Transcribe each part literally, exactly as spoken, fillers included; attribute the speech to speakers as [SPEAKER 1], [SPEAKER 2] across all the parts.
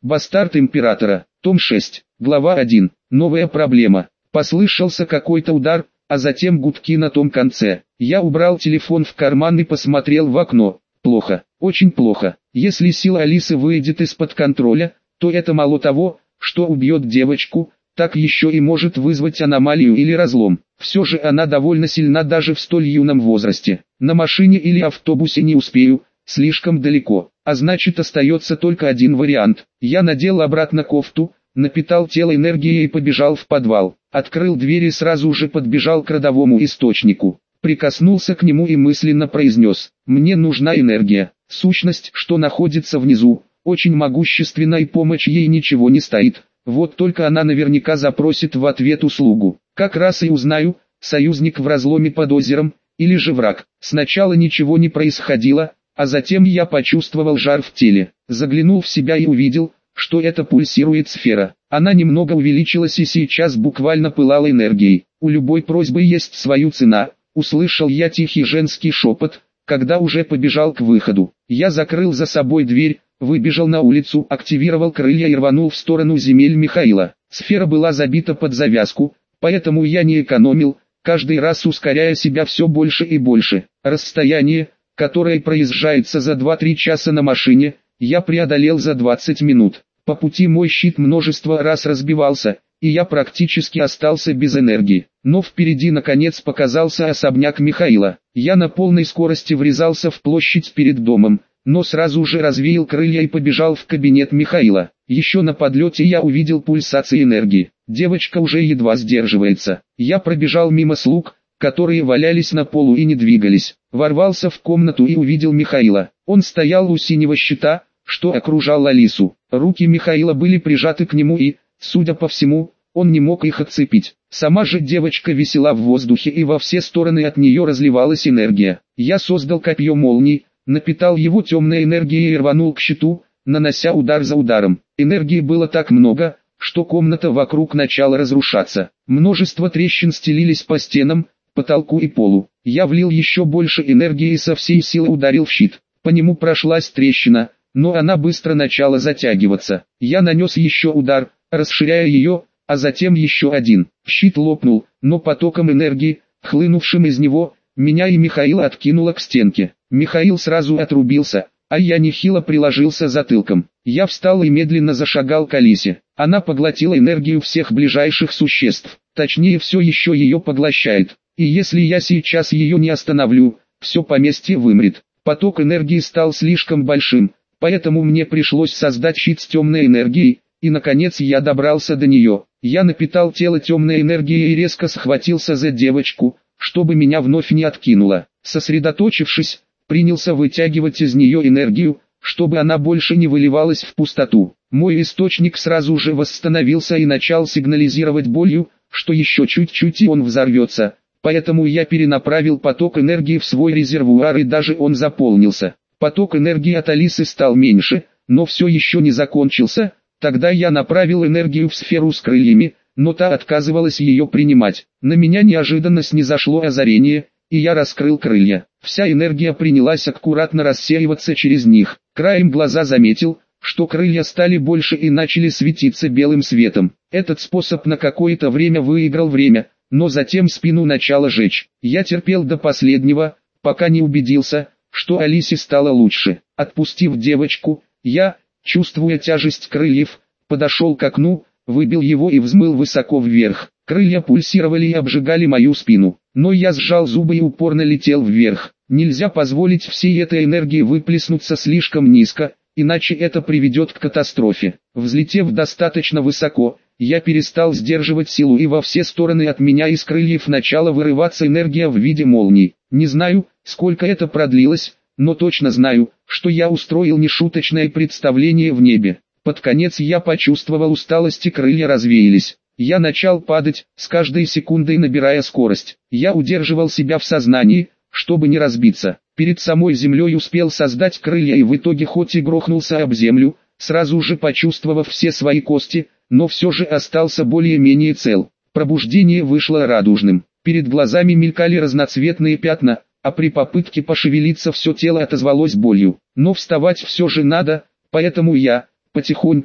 [SPEAKER 1] Бастард императора. Том шесть. Глава один. Новая проблема. Послышался какой-то удар, а затем гудки на том конце. Я убрал телефон в карман и посмотрел в окно. Плохо, очень плохо. Если сила Алисы выйдет из-под контроля, то это мало того, что убьет девочку, так еще и может вызвать аномалию или разлом. Все же она довольно сильна даже в столь юном возрасте. На машине или автобусе не успею, слишком далеко. А значит, остается только один вариант. Я надел обратно кофту, напитал тело энергией и побежал в подвал. Открыл дверь и сразу же подбежал к родовому источнику. Прикоснулся к нему и мысленно произнес: «Мне нужна энергия». Сущность, что находится внизу, очень могущественна и помощь ей ничего не стоит. Вот только она наверняка запросит в ответ услугу. Как раз и узнаю, союзник в разломе под озером, или же враг. Сначала ничего не происходило, а затем я почувствовал жар в теле. Заглянул в себя и увидел, что это пульсирует сфера. Она немного увеличилась и сейчас буквально пылала энергией. У любой просьбы есть своя цена. Услышал я тихий женский шепот, когда уже побежал к выходу. Я закрыл за собой дверь, выбежал на улицу, активировал крылья и рванул в сторону земель Михаила. Сфера была забита под завязку, поэтому я не экономил, каждый раз ускоряя себя все больше и больше. Расстояние, которое проезжается за два-три часа на машине, я преодолел за двадцать минут. По пути мой щит множество раз разбивался, и я практически остался без энергии. Но впереди наконец показался особняк Михаила. Я на полной скорости врезался в площадь перед домом, но сразу же развеял крылья и побежал в кабинет Михаила. Еще на подлете я увидел пульсации энергии. Девочка уже едва сдерживается. Я пробежал мимо слуг, которые валялись на полу и не двигались. Ворвался в комнату и увидел Михаила. Он стоял у синего щита, что окружал Алису. Руки Михаила были прижаты к нему и, судя по всему, он не мог их отцепить. Сама же девочка висела в воздухе и во все стороны от нее разливалась энергия. Я создал копье молний, напитал его темной энергией и рванул к щиту, нанося удар за ударом. Энергии было так много, что комната вокруг начала разрушаться. Множество трещин стелились по стенам, потолку и полу. Я влил еще больше энергии и со всей силы ударил в щит. По нему прошлась трещина, но она быстро начала затягиваться. Я нанес еще удар, расширяя ее, а затем еще один. Щит лопнул, но потоком энергии, хлынувшим из него, меня и Михаила откинуло к стенке. Михаил сразу отрубился, а я нехило приложился затылком. Я встал и медленно зашагал к Алисе. Она поглотила энергию всех ближайших существ, точнее все еще ее поглощает. И если я сейчас ее не остановлю, все поместье вымрет. Поток энергии стал слишком большим, поэтому мне пришлось создать щит с темной энергией, и наконец я добрался до нее. Я напитал тело темной энергией и резко схватился за девочку, чтобы меня вновь не откинуло. Сосредоточившись, принялся вытягивать из нее энергию, чтобы она больше не выливалась в пустоту. Мой источник сразу же восстановился и начал сигнализировать болью, что еще чуть-чуть и он взорвется, поэтому я перенаправил поток энергии в свой резервуар и даже он заполнился. Поток энергии от Алисы стал меньше, но все еще не закончился. Тогда я направил энергию в сферу с крыльями, но та отказывалась ее принимать. На меня неожиданно снизошло озарение, и я раскрыл крылья. Вся энергия принялась аккуратно рассеиваться через них. Краем глаза заметил, что крылья стали больше и начали светиться белым светом. Этот способ на какое-то время выиграл время, но затем спину начало жечь. Я терпел до последнего, пока не убедился, что Алисе стало лучше. Отпустив девочку, я, чувствуя тяжесть крыльев, подошел к окну, выбил его и взмыл высоко вверх. Крылья пульсировали и обжигали мою спину, но я сжал зубы и упорно летел вверх. Нельзя позволить всей этой энергии выплеснуться слишком низко, иначе это приведет к катастрофе. Взлетев достаточно высоко, я перестал сдерживать силу и во все стороны от меня из крыльев начала вырываться энергия в виде молний. Не знаю, сколько это продлилось, но точно знаю, что я устроил нешуточное представление в небе. Под конец я почувствовал усталость и крылья развеялись. Я начал падать, с каждой секундой набирая скорость. Я удерживал себя в сознании, чтобы не разбиться. Перед самой землей успел создать крылья и в итоге хоть и грохнулся об землю, сразу же почувствовав все свои кости, но все же остался более-менее цел. Пробуждение вышло радужным. Перед глазами мелькали разноцветные пятна, а при попытке пошевелиться все тело отозвалось болью. Но вставать все же надо, поэтому я, потихоньку,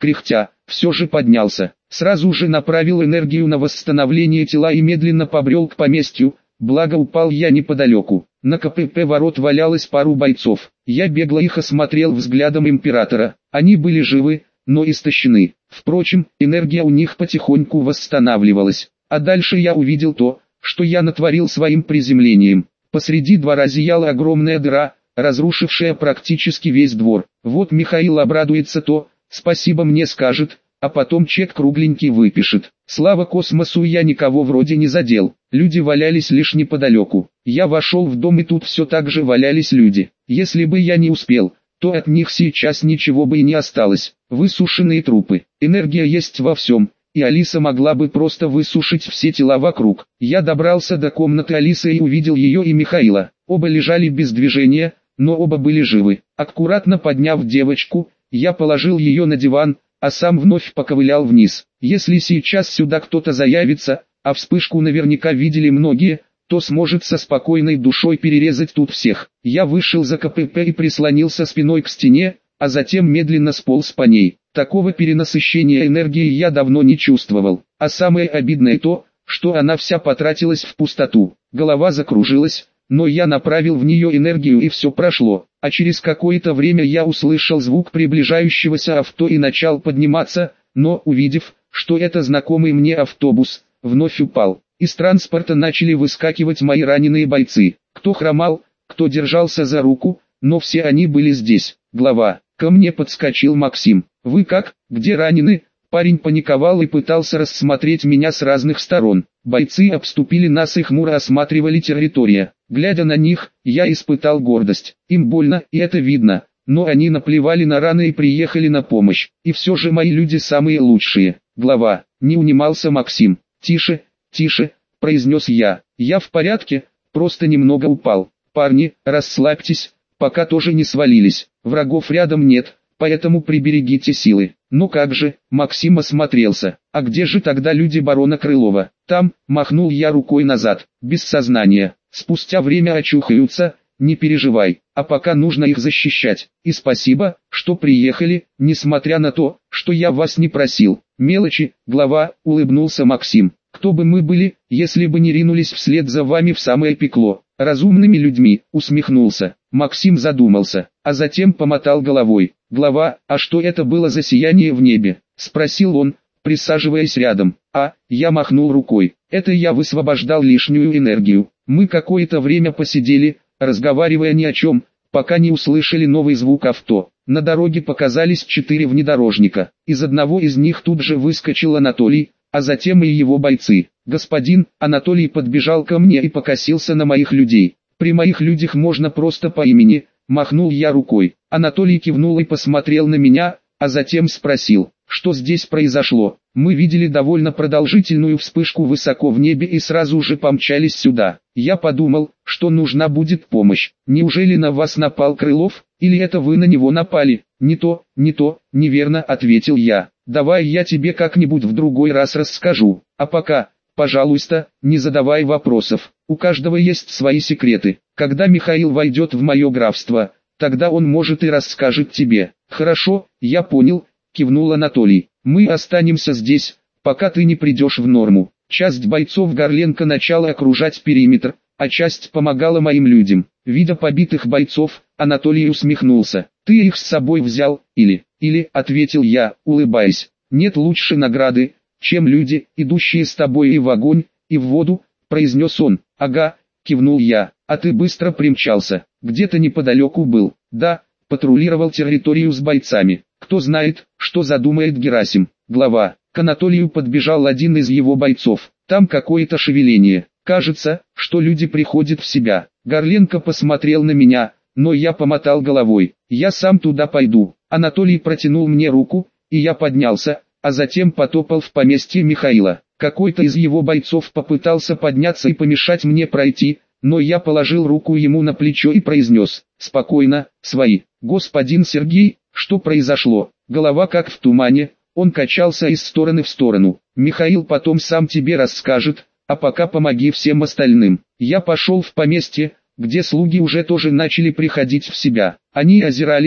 [SPEAKER 1] кряхтя, все же поднялся. Сразу же направил энергию на восстановление тела и медленно побрел к поместью, благо упал я неподалеку. На КПП ворот валялось пару бойцов. Я бегло их осмотрел взглядом императора. Они были живы, но истощены. Впрочем, энергия у них потихоньку восстанавливалась. А дальше я увидел то, что я натворил своим приземлением. Посреди двора зияла огромная дыра, разрушившая практически весь двор. Вот Михаил обрадуется, то спасибо мне скажет, а потом чек кругленький выпишет. Слава космосу, я никого вроде не задел. Люди валялись лишь неподалеку. Я вошел в дом, и тут все так же валялись люди. Если бы я не успел, то от них сейчас ничего бы и не осталось. Высушенные трупы. Энергия есть во всем, и Алиса могла бы просто высушить все тела вокруг. Я добрался до комнаты Алисы и увидел ее и Михаила. Оба лежали без движения, но оба были живы. Аккуратно подняв девочку, я положил ее на диван, а сам вновь поковылял вниз. Если сейчас сюда кто-то заявится, а вспышку наверняка видели многие, то сможет со спокойной душой перерезать тут всех. Я вышел за КПП и прислонился спиной к стене, а затем медленно сполз по ней. Такого перенасыщения энергии я давно не чувствовал. А самое обидное то, что она вся потратилась в пустоту. Голова закружилась, но я направил в нее энергию, и все прошло. А через какое-то время я услышал звук приближающегося авто и начал подниматься, но увидев, что это знакомый мне автобус, вновь упал. Из транспорта начали выскакивать мои раненые бойцы. Кто хромал, кто держался за руку, но все они были здесь. Глава. Ко мне подскочил Максим. «Вы как? Где ранены?» Парень паниковал и пытался рассмотреть меня с разных сторон. Бойцы обступили нас и хмуро осматривали территорию. Глядя на них, я испытал гордость. Им больно, и это видно, но они наплевали на раны и приехали на помощь. И все же мои люди самые лучшие. Глава. Не унимался Максим. «Тише, тише», произнес я. «Я в порядке, просто немного упал. Парни, расслабьтесь, пока тоже не свалились. Врагов рядом нет, поэтому приберегите силы». «Ну как же», Максим осмотрелся. «А где же тогда люди барона Крылова?» «Там», махнул я рукой назад, без сознания. «Спустя время очухаются, не переживай, а пока нужно их защищать. И спасибо, что приехали, несмотря на то, что я вас не просил». «Мелочи, глава», улыбнулся Максим. «Кто бы мы были, если бы не ринулись вслед за вами в самое пекло?» «Разумными людьми», усмехнулся. Максим задумался, а затем помотал головой. «Глава, а что это было за сияние в небе?» спросил он, присаживаясь рядом. «А», я махнул рукой, «это я высвобождал лишнюю энергию». Мы какое-то время посидели, разговаривая ни о чем, пока не услышали новый звук авто. На дороге показались четыре внедорожника. Из одного из них тут же выскочил Анатолий, а затем и его бойцы. «Господин», Анатолий подбежал ко мне и покосился на моих людей. «При моих людях можно просто по имени», махнул я рукой. Анатолий кивнул и посмотрел на меня, а затем спросил, что здесь произошло. «Мы видели довольно продолжительную вспышку высоко в небе и сразу же помчались сюда. Я подумал, что нужна будет помощь. Неужели на вас напал Крылов, или это вы на него напали?» «Не то, не то, неверно», ответил я. «Давай я тебе как-нибудь в другой раз расскажу, а пока, пожалуйста, не задавай вопросов, у каждого есть свои секреты. Когда Михаил войдет в мое графство, тогда он может и расскажет тебе». «Хорошо, я понял», кивнул Анатолий. «Мы останемся здесь, пока ты не придешь в норму». Часть бойцов Горленко начала окружать периметр, а часть помогала моим людям. Видя побитых бойцов, Анатолий усмехнулся. «Ты их с собой взял, или?» «Или», ответил я, улыбаясь. «Нет лучше награды, чем люди, идущие с тобой и в огонь, и в воду», произнес он. «Ага», кивнул я. «А ты быстро примчался, где-то неподалеку был?» «Да, патрулировал территорию с бойцами. Кто знает, что задумает Герасим». Глава. К Анатолию подбежал один из его бойцов. «Там какое-то шевеление. Кажется, что люди приходят в себя». Горленко посмотрел на меня, но я помотал головой. «Я сам туда пойду». Анатолий протянул мне руку, и я поднялся, а затем потопал в поместье Михаила. Какой-то из его бойцов попытался подняться и помешать мне пройти, но я положил руку ему на плечо и произнес: «Спокойно, свои». «Господин Сергей, что произошло?» Голова как в тумане, он качался из стороны в сторону. «Михаил потом сам тебе расскажет, а пока помоги всем остальным». Я пошел в поместье, где слуги уже тоже начали приходить в себя. Они озирались,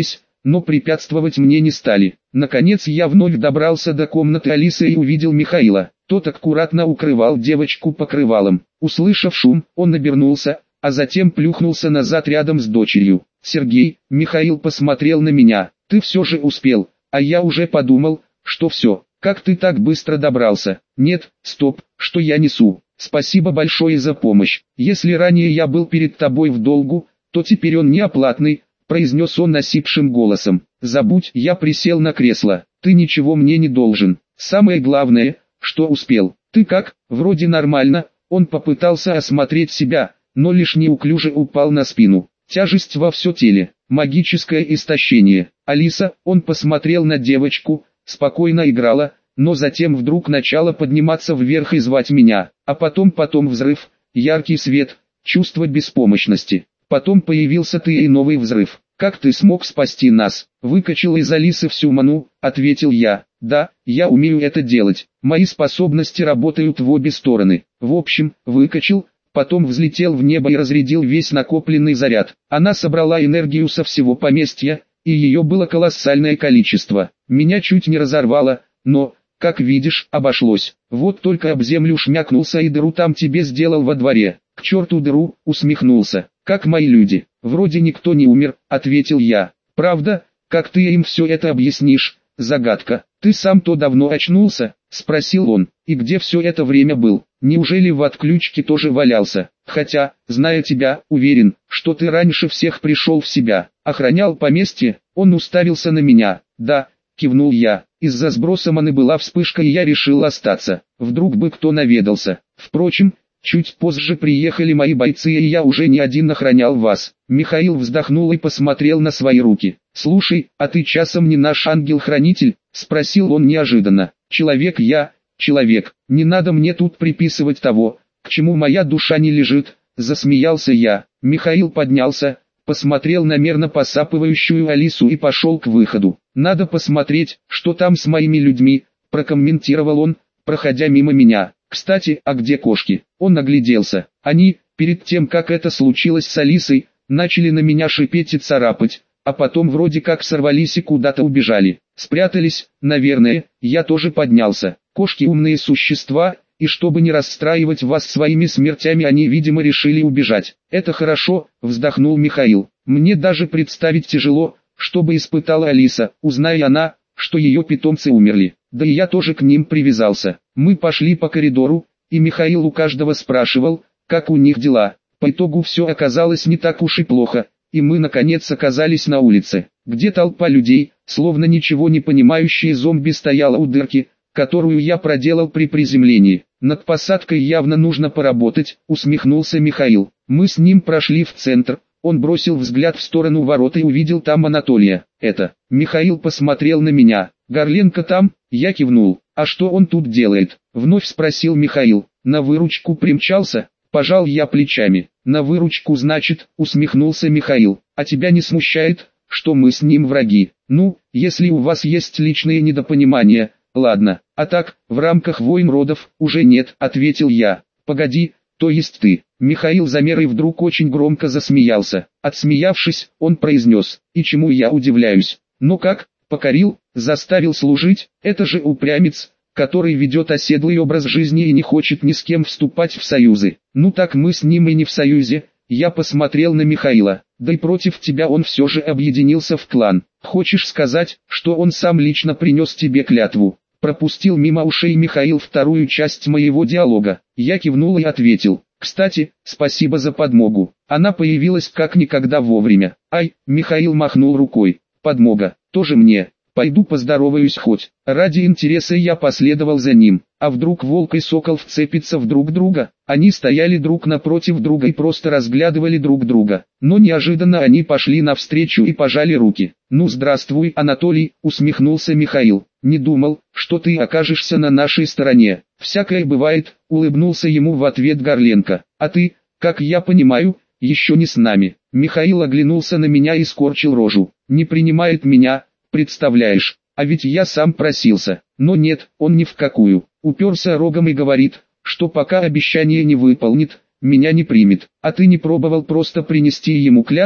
[SPEAKER 1] но препятствовать мне не стали. Наконец я вновь добрался до комнаты Алисы и увидел Михаила. Тот аккуратно укрывал девочку покрывалом. Услышав шум, он обернулся, а затем плюхнулся назад рядом с дочерью. «Сергей», Михаил посмотрел на меня, «ты все же успел, а я уже подумал, что все, как ты так быстро добрался?» «Нет, стоп, что я несу? Спасибо большое за помощь. Если ранее я был перед тобой в долгу, то теперь он неоплатный», произнес он осипшим голосом. «Забудь», я присел на кресло, «ты ничего мне не должен. Самое главное, что успел. Ты как? Вроде нормально». Он попытался осмотреть себя, но лишь неуклюже упал на спину. Тяжесть во все теле, магическое истощение. Алиса, он посмотрел на девочку, спокойно играла, но затем вдруг начала подниматься вверх и звать меня. А потом потом взрыв, яркий свет, чувство беспомощности. Потом появился ты и новый взрыв. «Как ты смог спасти нас?» «Выкачал из Алисы всю ману», — ответил я. «Да, я умею это делать. Мои способности работают в обе стороны. В общем, выкачал, потом взлетел в небо и разрядил весь накопленный заряд. Она собрала энергию со всего поместья, и ее было колоссальное количество. Меня чуть не разорвало, но, как видишь, обошлось. Вот только об землю шмякнулся и дыру там тебе сделал во дворе». «К черту дыру», — усмехнулся. «Как мои люди. Вроде никто не умер», — ответил я. «Правда? Как ты им все это объяснишь?» «Загадка. Ты сам-то давно очнулся?» — спросил он. «И где все это время был? Неужели в отключке тоже валялся? Хотя, зная тебя, уверен, что ты раньше всех пришел в себя. Охранял поместье?» Он уставился на меня. «Да», — кивнул я. «Из-за сброса маны была вспышка и я решил остаться. Вдруг бы кто наведался. Впрочем, чуть позже приехали мои бойцы и я уже не один охранял вас». Михаил вздохнул и посмотрел на свои руки. «Слушай, а ты часом не наш ангел-хранитель?» — спросил он неожиданно. «Человек я, человек, не надо мне тут приписывать того, к чему моя душа не лежит», — засмеялся я. Михаил поднялся, посмотрел на мерно посапывающую Алису и пошел к выходу. «Надо посмотреть, что там с моими людьми», — прокомментировал он, проходя мимо меня. «Кстати, а где кошки?» Он огляделся. Они, перед тем как это случилось с Алисой, начали на меня шипеть и царапать, а потом вроде как сорвались и куда-то убежали. Спрятались, наверное. Я тоже поднялся. Кошки умные существа, и чтобы не расстраивать вас своими смертями, они, видимо, решили убежать. «Это хорошо», — вздохнул Михаил. «Мне даже представить тяжело, что бы испытала Алиса, узная она, что ее питомцы умерли. Да и я тоже к ним привязался». Мы пошли по коридору, и Михаил у каждого спрашивал, как у них дела. По итогу все оказалось не так уж и плохо, и мы наконец оказались на улице, где толпа людей, словно ничего не понимающие зомби, стояла у дырки, которую я проделал при приземлении. «Над посадкой явно нужно поработать», — усмехнулся Михаил. Мы с ним прошли в центр. Он бросил взгляд в сторону ворот и увидел там Анатолия. «Это...» Михаил посмотрел на меня. «Горленко там?» Я кивнул. «А что он тут делает?» Вновь спросил Михаил. «На выручку примчался?» Пожал я плечами. «На выручку, значит», — усмехнулся Михаил. «А тебя не смущает, что мы с ним враги?» «Ну, если у вас есть личные недопонимания, ладно. А так, в рамках войн родов, уже нет», — ответил я. «Погоди, то есть ты?» Михаил замер и вдруг очень громко засмеялся. Отсмеявшись, он произнес: «И чему я удивляюсь? Ну как, покорил, заставил служить? Это же упрямец, который ведет оседлый образ жизни и не хочет ни с кем вступать в союзы. Ну так мы с ним и не в союзе». Я посмотрел на Михаила. «Да и против тебя он все же объединился в клан. Хочешь сказать, что он сам лично принес тебе клятву?» Пропустил мимо ушей Михаил вторую часть моего диалога. Я кивнул и ответил: «Кстати, спасибо за подмогу. Она появилась как никогда вовремя». «Ай», Михаил махнул рукой. «Подмога, тоже мне. Пойду поздороваюсь хоть». Ради интереса я последовал за ним. А вдруг волк и сокол вцепятся в друг друга? Они стояли друг напротив друга и просто разглядывали друг друга. Но неожиданно они пошли навстречу и пожали руки. «Ну здравствуй, Анатолий», — усмехнулся Михаил. «Не думал, что ты окажешься на нашей стороне». «Всякое бывает», — улыбнулся ему в ответ Горленко. «А ты, как я понимаю, еще не с нами». Михаил оглянулся на меня и скорчил рожу. «Не принимает меня, представляешь? А ведь я сам просился». Но нет, он ни в какую. Уперся рогом и говорит, что пока обещание не выполнит, меня не примет. «А ты не пробовал просто принести ему клятву?»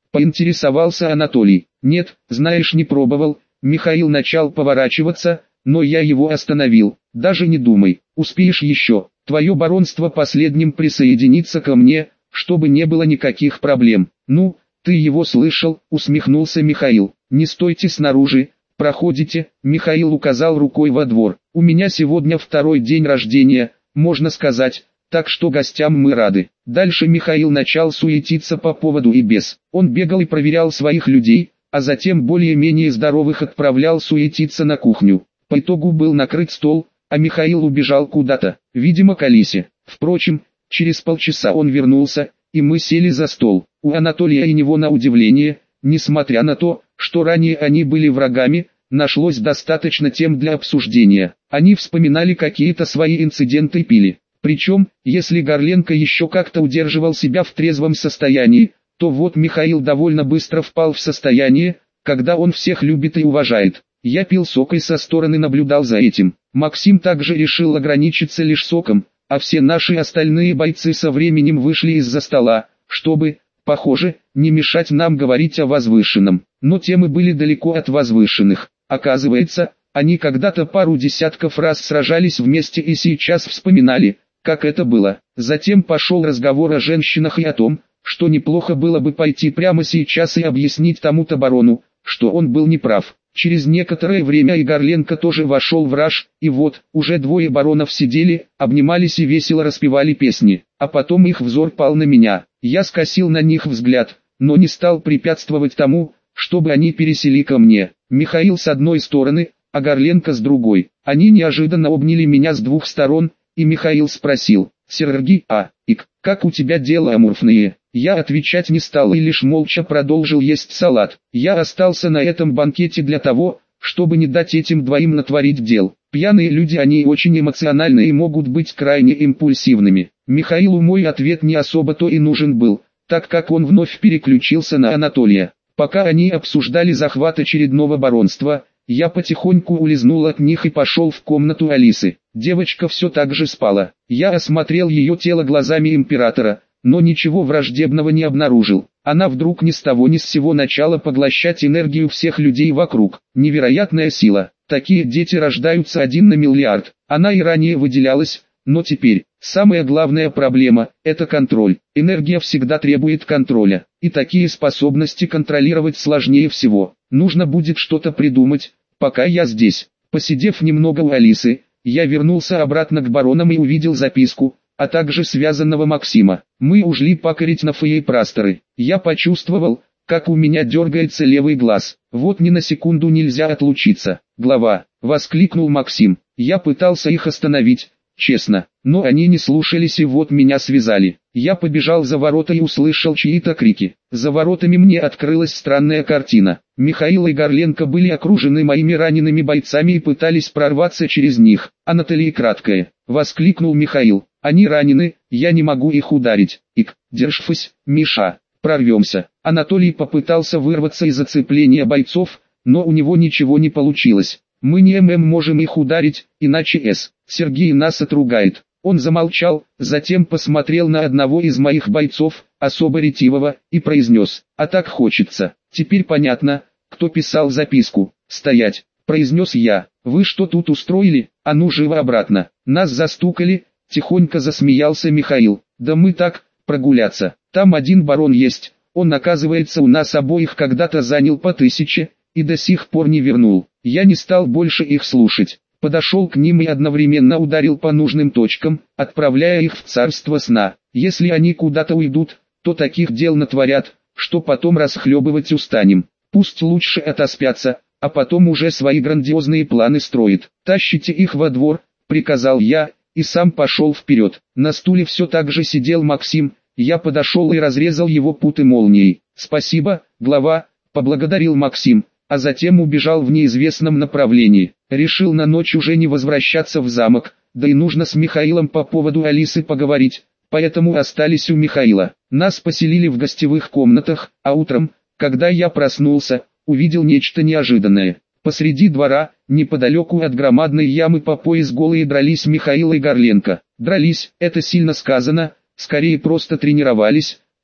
[SPEAKER 1] Поинтересовался Анатолий. Нет, знаешь, не пробовал. Михаил начал поворачиваться, но я его остановил. Даже не думай, успеешь еще. Твое баронство последним присоединится ко мне, чтобы не было никаких проблем. Ну, ты его слышал, усмехнулся Михаил. Не стойте снаружи, проходите. Михаил указал рукой во двор. У меня сегодня второй день рождения, можно сказать, так что гостям мы рады. Дальше Михаил начал суетиться по поводу и без. Он бегал и проверял своих людей, а затем более-менее здоровых отправлял суетиться на кухню. По итогу был накрыт стол, а Михаил убежал куда-то, видимо к Алисе. Впрочем, через полчаса он вернулся, и мы сели за стол. У Анатолия и него на удивление, несмотря на то, что ранее они были врагами, нашлось достаточно тем для обсуждения. Они вспоминали какие-то свои инциденты и пили. Причем, если Горленко еще как-то удерживал себя в трезвом состоянии, то вот Михаил довольно быстро впал в состояние, когда он всех любит и уважает. Я пил сок и со стороны наблюдал за этим. Максим также решил ограничиться лишь соком, а все наши остальные бойцы со временем вышли из-за стола, чтобы, похоже, не мешать нам говорить о возвышенном. Но темы были далеко от возвышенных. Оказывается, они когда-то пару десятков раз сражались вместе и сейчас вспоминали, как это было. Затем пошел разговор о женщинах и о том, что неплохо было бы пойти прямо сейчас и объяснить тому-то барону, что он был неправ. Через некоторое время и Горленко тоже вошел в раж, и вот, уже двое баронов сидели, обнимались и весело распевали песни, а потом их взор пал на меня. Я скосил на них взгляд, но не стал препятствовать тому, чтобы они пересели ко мне. Михаил с одной стороны, а Горленко с другой. Они неожиданно обняли меня с двух сторон, и Михаил спросил: «Сергей, а, ик, как у тебя дела амурфные?» Я отвечать не стал и лишь молча продолжил есть салат. Я остался на этом банкете для того, чтобы не дать этим двоим натворить дел. Пьяные люди, они очень эмоциональны и могут быть крайне импульсивными. Михаилу мой ответ не особо-то и нужен был, так как он вновь переключился на Анатолия. Пока они обсуждали захват очередного баронства, я потихоньку улизнул от них и пошел в комнату Алисы. Девочка все так же спала. Я осмотрел ее тело глазами императора, но ничего враждебного не обнаружил. Она вдруг ни с того ни с сего начала поглощать энергию всех людей вокруг. Невероятная сила. Такие дети рождаются один на миллиард. Она и ранее выделялась, но теперь, самая главная проблема – это контроль. Энергия всегда требует контроля, и такие способности контролировать сложнее всего. Нужно будет что-то придумать, пока я здесь. Посидев немного у Алисы, я вернулся обратно к баронам и увидел записку, а также связанного Максима. Мы ушли покорить на фейпросторы. Я почувствовал, как у меня дергается левый глаз. Вот ни на секунду нельзя отлучиться. Глава, воскликнул Максим. Я пытался их остановить, честно, но они не слушались и вот меня связали. Я побежал за ворота и услышал чьи-то крики. За воротами мне открылась странная картина. Михаил и Горленко были окружены моими ранеными бойцами и пытались прорваться через них. «Анатолий, краткое!» — воскликнул Михаил. «Они ранены, я не могу их ударить. Ик, держись, Миша, прорвемся». Анатолий попытался вырваться из зацепления бойцов, но у него ничего не получилось. «Мы не ММ можем их ударить, иначе С. Сергей нас отругает». Он замолчал, затем посмотрел на одного из моих бойцов, особо ретивого, и произнес: «А так хочется». Теперь понятно, кто писал записку. «Стоять», — произнес я. «Вы что тут устроили? А ну живо обратно». Нас застукали, тихонько засмеялся Михаил. «Да мы так, прогуляться. Там один барон есть, он оказывается у нас обоих когда-то занял по тысяче, и до сих пор не вернул». Я не стал больше их слушать. Подошел к ним и одновременно ударил по нужным точкам, отправляя их в царство сна. Если они куда-то уйдут, то таких дел натворят, что потом расхлебывать устанем. Пусть лучше отоспятся, а потом уже свои грандиозные планы строят. «Тащите их во двор», — приказал я, и сам пошел вперед. На стуле все так же сидел Максим, я подошел и разрезал его путы молнией. «Спасибо, глава», — поблагодарил Максим, а затем убежал в неизвестном направлении. Решил на ночь уже не возвращаться в замок, да и нужно с Михаилом по поводу Алисы поговорить, поэтому остались у Михаила. Нас поселили в гостевых комнатах, а утром, когда я проснулся, увидел нечто неожиданное. Посреди двора, неподалеку от громадной ямы по пояс голые дрались Михаил и Горленко. Дрались, это сильно сказано, скорее просто тренировались,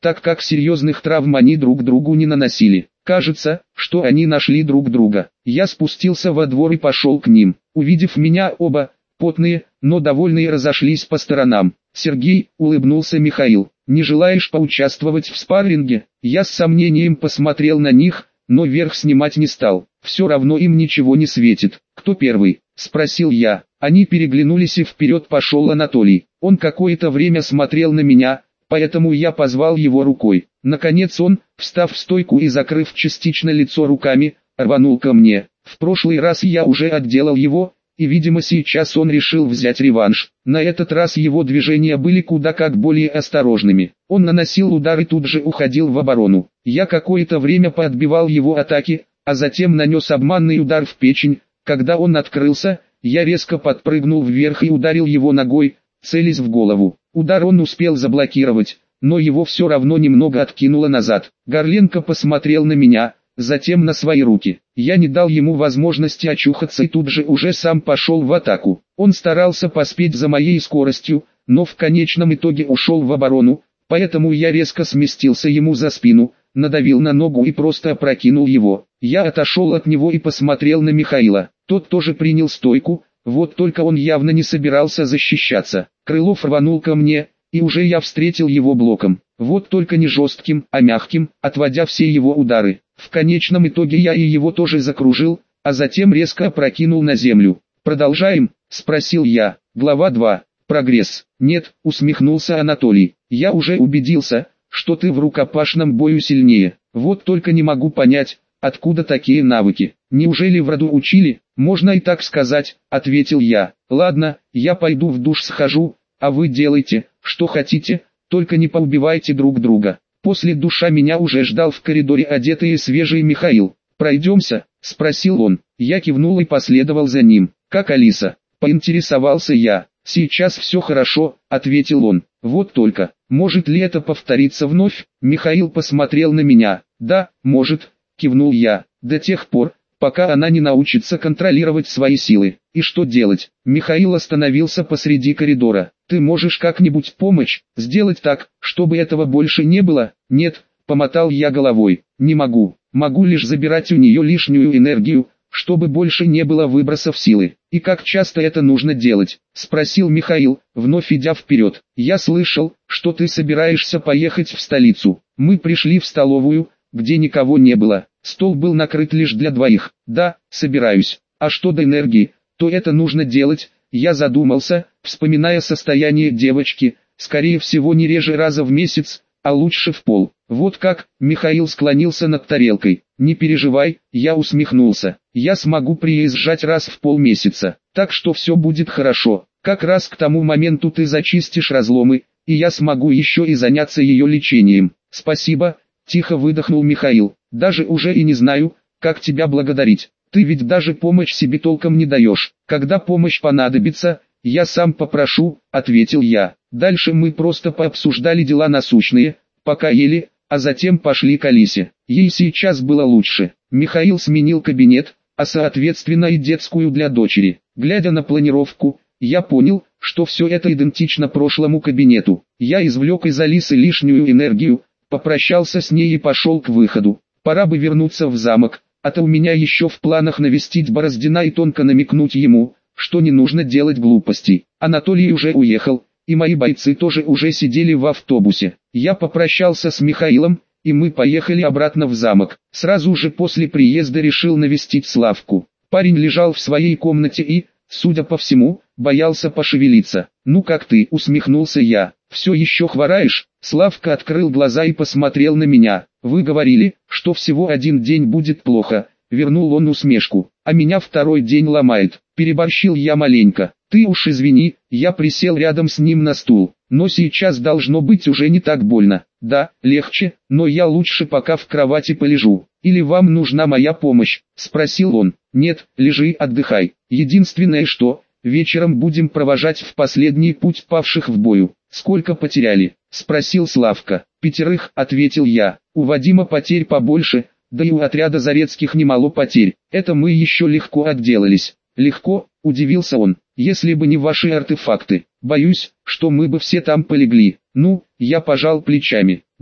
[SPEAKER 1] так как серьезных травм они друг другу не наносили. Кажется, что они нашли друг друга. Я спустился во двор и пошел к ним. Увидев меня, оба, потные, но довольные, разошлись по сторонам. «Сергей», — улыбнулся Михаил, — «не желаешь поучаствовать в спарринге?» Я с сомнением посмотрел на них, но верх снимать не стал. Все равно им ничего не светит. «Кто первый?» — спросил я. Они переглянулись, и вперед пошел Анатолий. Он какое-то время смотрел на меня, поэтому я позвал его рукой. Наконец он, встав в стойку и закрыв частично лицо руками, рванул ко мне. В прошлый раз я уже отделал его, и видимо сейчас он решил взять реванш. На этот раз его движения были куда как более осторожными. Он наносил удар и тут же уходил в оборону. Я какое-то время поотбивал его атаки, а затем нанес обманный удар в печень. Когда он открылся, я резко подпрыгнул вверх и ударил его ногой, целясь в голову. Удар он успел заблокировать, но его все равно немного откинуло назад. Горленко посмотрел на меня, затем на свои руки. Я не дал ему возможности очухаться и тут же уже сам пошел в атаку. Он старался поспеть за моей скоростью, но в конечном итоге ушел в оборону, поэтому я резко сместился ему за спину, надавил на ногу и просто опрокинул его. Я отошел от него и посмотрел на Михаила. Тот тоже принял стойку, вот только он явно не собирался защищаться. Крылов рванул ко мне, и уже я встретил его блоком. Вот только не жестким, а мягким, отводя все его удары. В конечном итоге я и его тоже закружил, а затем резко опрокинул на землю. «Продолжаем?» – спросил я. Глава два. Прогресс. «Нет», – усмехнулся Анатолий. «Я уже убедился, что ты в рукопашном бою сильнее. Вот только не могу понять, откуда такие навыки. Неужели в роду учили?» «Можно и так сказать», – ответил я. «Ладно, я пойду в душ схожу, а вы делайте, что хотите, только не поубивайте друг друга». После душа меня уже ждал в коридоре одетый и свежий Михаил. «Пройдемся?» – спросил он. Я кивнул и последовал за ним. «Как Алиса?» – поинтересовался я. «Сейчас все хорошо», – ответил он. «Вот только, может ли это повториться вновь?» Михаил посмотрел на меня. «Да, может», – кивнул я. «До тех пор, пока она не научится контролировать свои силы». «И что делать?» Михаил остановился посреди коридора. «Ты можешь как-нибудь помочь, сделать так, чтобы этого больше не было?» «Нет», — помотал я головой, — «не могу. Могу лишь забирать у нее лишнюю энергию, чтобы больше не было выбросов силы». «И как часто это нужно делать?» — спросил Михаил, вновь идя вперед. «Я слышал, что ты собираешься поехать в столицу». Мы пришли в столовую, где никого не было. Стол был накрыт лишь для двоих. «Да, собираюсь. А что до энергии, то это нужно делать». Я задумался, вспоминая состояние девочки, скорее всего не реже раза в месяц, а лучше в пол. «Вот как?» — Михаил склонился над тарелкой. «Не переживай», — я усмехнулся. «Я смогу приезжать раз в полмесяца, так что все будет хорошо. Как раз к тому моменту ты зачистишь разломы, и я смогу еще и заняться ее лечением». «Спасибо», — тихо выдохнул Михаил. «Даже уже и не знаю, как тебя благодарить. Ты ведь даже помощь себе толком не даешь. Когда помощь понадобится, я сам попрошу», — ответил я. Дальше мы просто пообсуждали дела насущные, пока ели, а затем пошли к Алисе. Ей сейчас было лучше. Михаил сменил кабинет, а соответственно и детскую для дочери. Глядя на планировку, я понял, что все это идентично прошлому кабинету. Я извлек из Алисы лишнюю энергию, попрощался с ней и пошел к выходу. Пора бы вернуться в замок. А то у меня еще в планах навестить Бороздина и тонко намекнуть ему, что не нужно делать глупостей. Анатолий уже уехал, и мои бойцы тоже уже сидели в автобусе. Я попрощался с Михаилом, и мы поехали обратно в замок. Сразу же после приезда решил навестить Славку. Парень лежал в своей комнате и, судя по всему, боялся пошевелиться. «Ну как ты?» — усмехнулся я. «Все еще хвораешь?» Славка открыл глаза и посмотрел на меня. «Вы говорили, что всего один день будет плохо», — вернул он усмешку. «А меня второй день ломает». Переборщил я маленько. «Ты уж извини», — я присел рядом с ним на стул. «Но сейчас должно быть уже не так больно». «Да, легче, но я лучше пока в кровати полежу. Или вам нужна моя помощь?» — спросил он. «Нет, лежи, отдыхай. Единственное что, вечером будем провожать в последний путь павших в бою». «Сколько потеряли?» — спросил Славка. «Пятерых», — ответил я. «У Вадима потерь побольше, да и у отряда Зарецких немало потерь. Это мы еще легко отделались». «Легко?» — удивился он. «Если бы не ваши артефакты, боюсь, что мы бы все там полегли». «Ну», — я пожал плечами.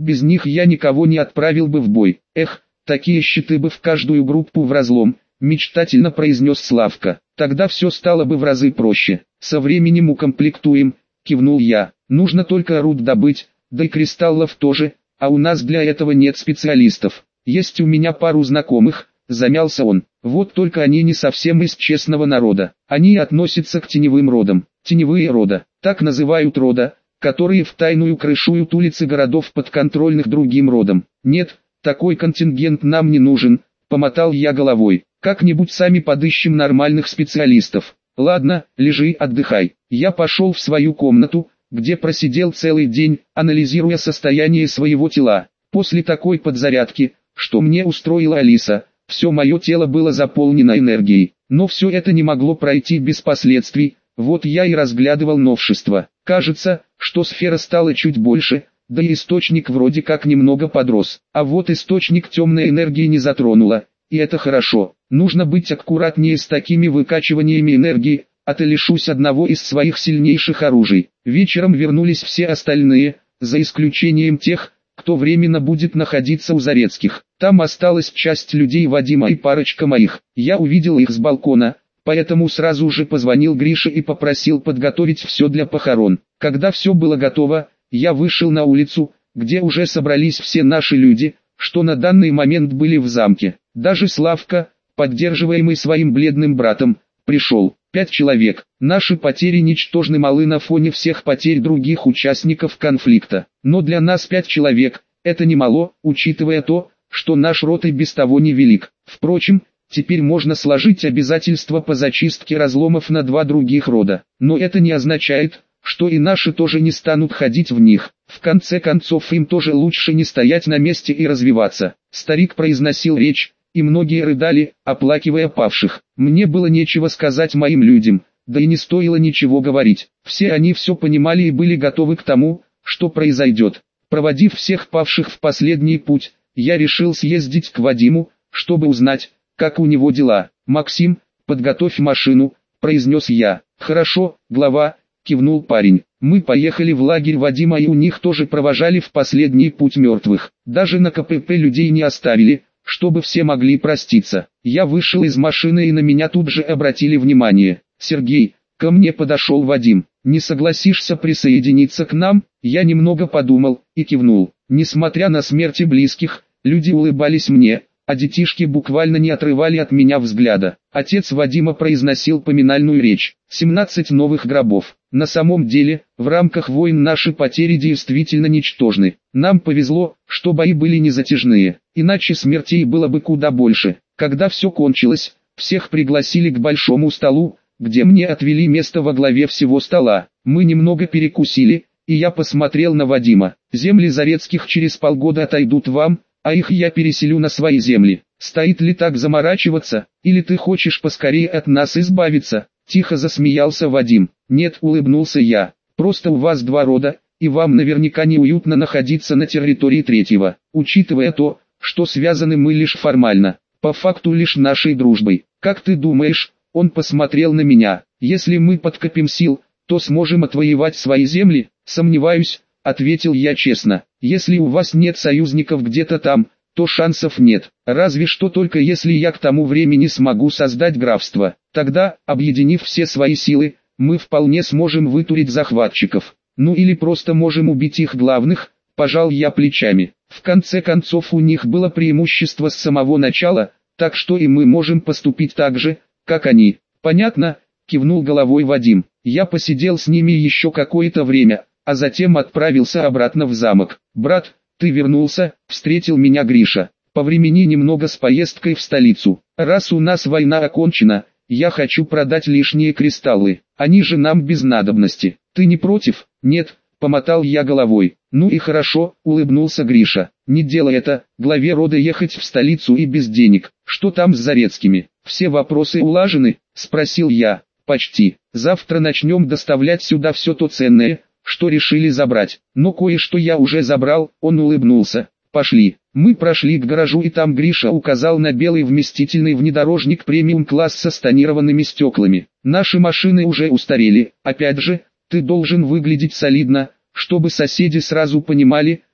[SPEAKER 1] без них я никого не отправил бы в бой. Эх, такие щиты бы в каждую группу в разлом, мечтательно произнес Славка. Тогда все стало бы в разы проще. Со временем укомплектуем, кивнул я. Нужно только руд добыть, да и кристаллов тоже, а у нас для этого нет специалистов. Есть у меня пару знакомых, замялся он. Вот только они не совсем из честного народа. Они относятся к теневым родам. Теневые рода, так называют рода, которые втайную крышуют улицы городов подконтрольных другим родам. Нет, такой контингент нам не нужен, помотал я головой. Как-нибудь сами подыщем нормальных специалистов. Ладно, лежи, отдыхай. Я пошел в свою комнату, где просидел целый день, анализируя состояние своего тела. После такой подзарядки, что мне устроила Алиса, все мое тело было заполнено энергией. Но все это не могло пройти без последствий. Вот я и разглядывал новшества. Кажется, что сфера стала чуть больше, да и источник вроде как немного подрос. А вот источник темной энергии не затронула, и это хорошо. Нужно быть аккуратнее с такими выкачиваниями энергии, а то лишусь одного из своих сильнейших оружий. Вечером вернулись все остальные, за исключением тех, кто временно будет находиться у Зарецких. Там осталась часть людей Вадима и парочка моих. Я увидел их с балкона, поэтому сразу же позвонил Грише и попросил подготовить все для похорон. Когда все было готово, я вышел на улицу, где уже собрались все наши люди, что на данный момент были в замке. Даже Славка, поддерживаемый своим бледным братом, пришел. Пять человек. Наши потери ничтожны малы на фоне всех потерь других участников конфликта. Но для нас пять человек – это немало, учитывая то, что наш род и без того невелик. Впрочем, теперь можно сложить обязательства по зачистке разломов на два других рода. Но это не означает, что и наши тоже не станут ходить в них. В конце концов им тоже лучше не стоять на месте и развиваться. Старик произносил речь, и многие рыдали, оплакивая павших. Мне было нечего сказать моим людям, да и не стоило ничего говорить. Все они все понимали и были готовы к тому, что произойдет. Проводив всех павших в последний путь, я решил съездить к Вадиму, чтобы узнать, как у него дела. «Максим, подготовь машину», — произнес я. «Хорошо, глава», — кивнул парень. Мы поехали в лагерь Вадима, и у них тоже провожали в последний путь мертвых. Даже на ка пэ пэ людей не оставили, чтобы все могли проститься. Я вышел из машины, и на меня тут же обратили внимание. «Сергей», ко мне подошел Вадим, «не согласишься присоединиться к нам?» Я немного подумал и кивнул. Несмотря на смерти близких, люди улыбались мне, а детишки буквально не отрывали от меня взгляда. Отец Вадима произносил поминальную речь. семнадцать новых гробов. На самом деле, в рамках войн наши потери действительно ничтожны. Нам повезло, что бои были не затяжные, иначе смертей было бы куда больше. Когда все кончилось, всех пригласили к большому столу, где мне отвели место во главе всего стола. Мы немного перекусили, и я посмотрел на Вадима. Земли Зарецких через полгода отойдут вам, а их я переселю на свои земли. Стоит ли так заморачиваться, или ты хочешь поскорее от нас избавиться?» Тихо засмеялся Вадим. «Нет», — улыбнулся я, — «просто у вас два рода, и вам наверняка неуютно находиться на территории третьего, учитывая то, что связаны мы лишь формально, по факту лишь нашей дружбой. Как ты думаешь?» Он посмотрел на меня. «Если мы подкопим сил, то сможем отвоевать свои земли?» «Сомневаюсь», — ответил я честно. «Если у вас нет союзников где-то там, то шансов нет. Разве что только если я к тому времени смогу создать графство. Тогда, объединив все свои силы, мы вполне сможем вытурить захватчиков. Ну или просто можем убить их главных», — пожал я плечами. «В конце концов у них было преимущество с самого начала, так что и мы можем поступить так же, как они». «Понятно», — кивнул головой Вадим. Я посидел с ними еще какое-то время, а затем отправился обратно в замок. «Брат, ты вернулся?» — встретил меня Гриша. «Повремени немного с поездкой в столицу. Раз у нас война окончена, я хочу продать лишние кристаллы, они же нам без надобности. Ты не против?» «Нет», — помотал я головой. «Ну и хорошо», — улыбнулся Гриша. «Не делай это, главе рода ехать в столицу и без денег. Что там с Зарецкими? Все вопросы улажены?» — спросил я. «Почти. Завтра начнем доставлять сюда все то ценное, что решили забрать. Но кое-что я уже забрал», — он улыбнулся. «Пошли». Мы прошли к гаражу, и там Гриша указал на белый вместительный внедорожник премиум-класса с тонированными стеклами. «Наши машины уже устарели. Опять же, ты должен выглядеть солидно, чтобы соседи сразу понимали,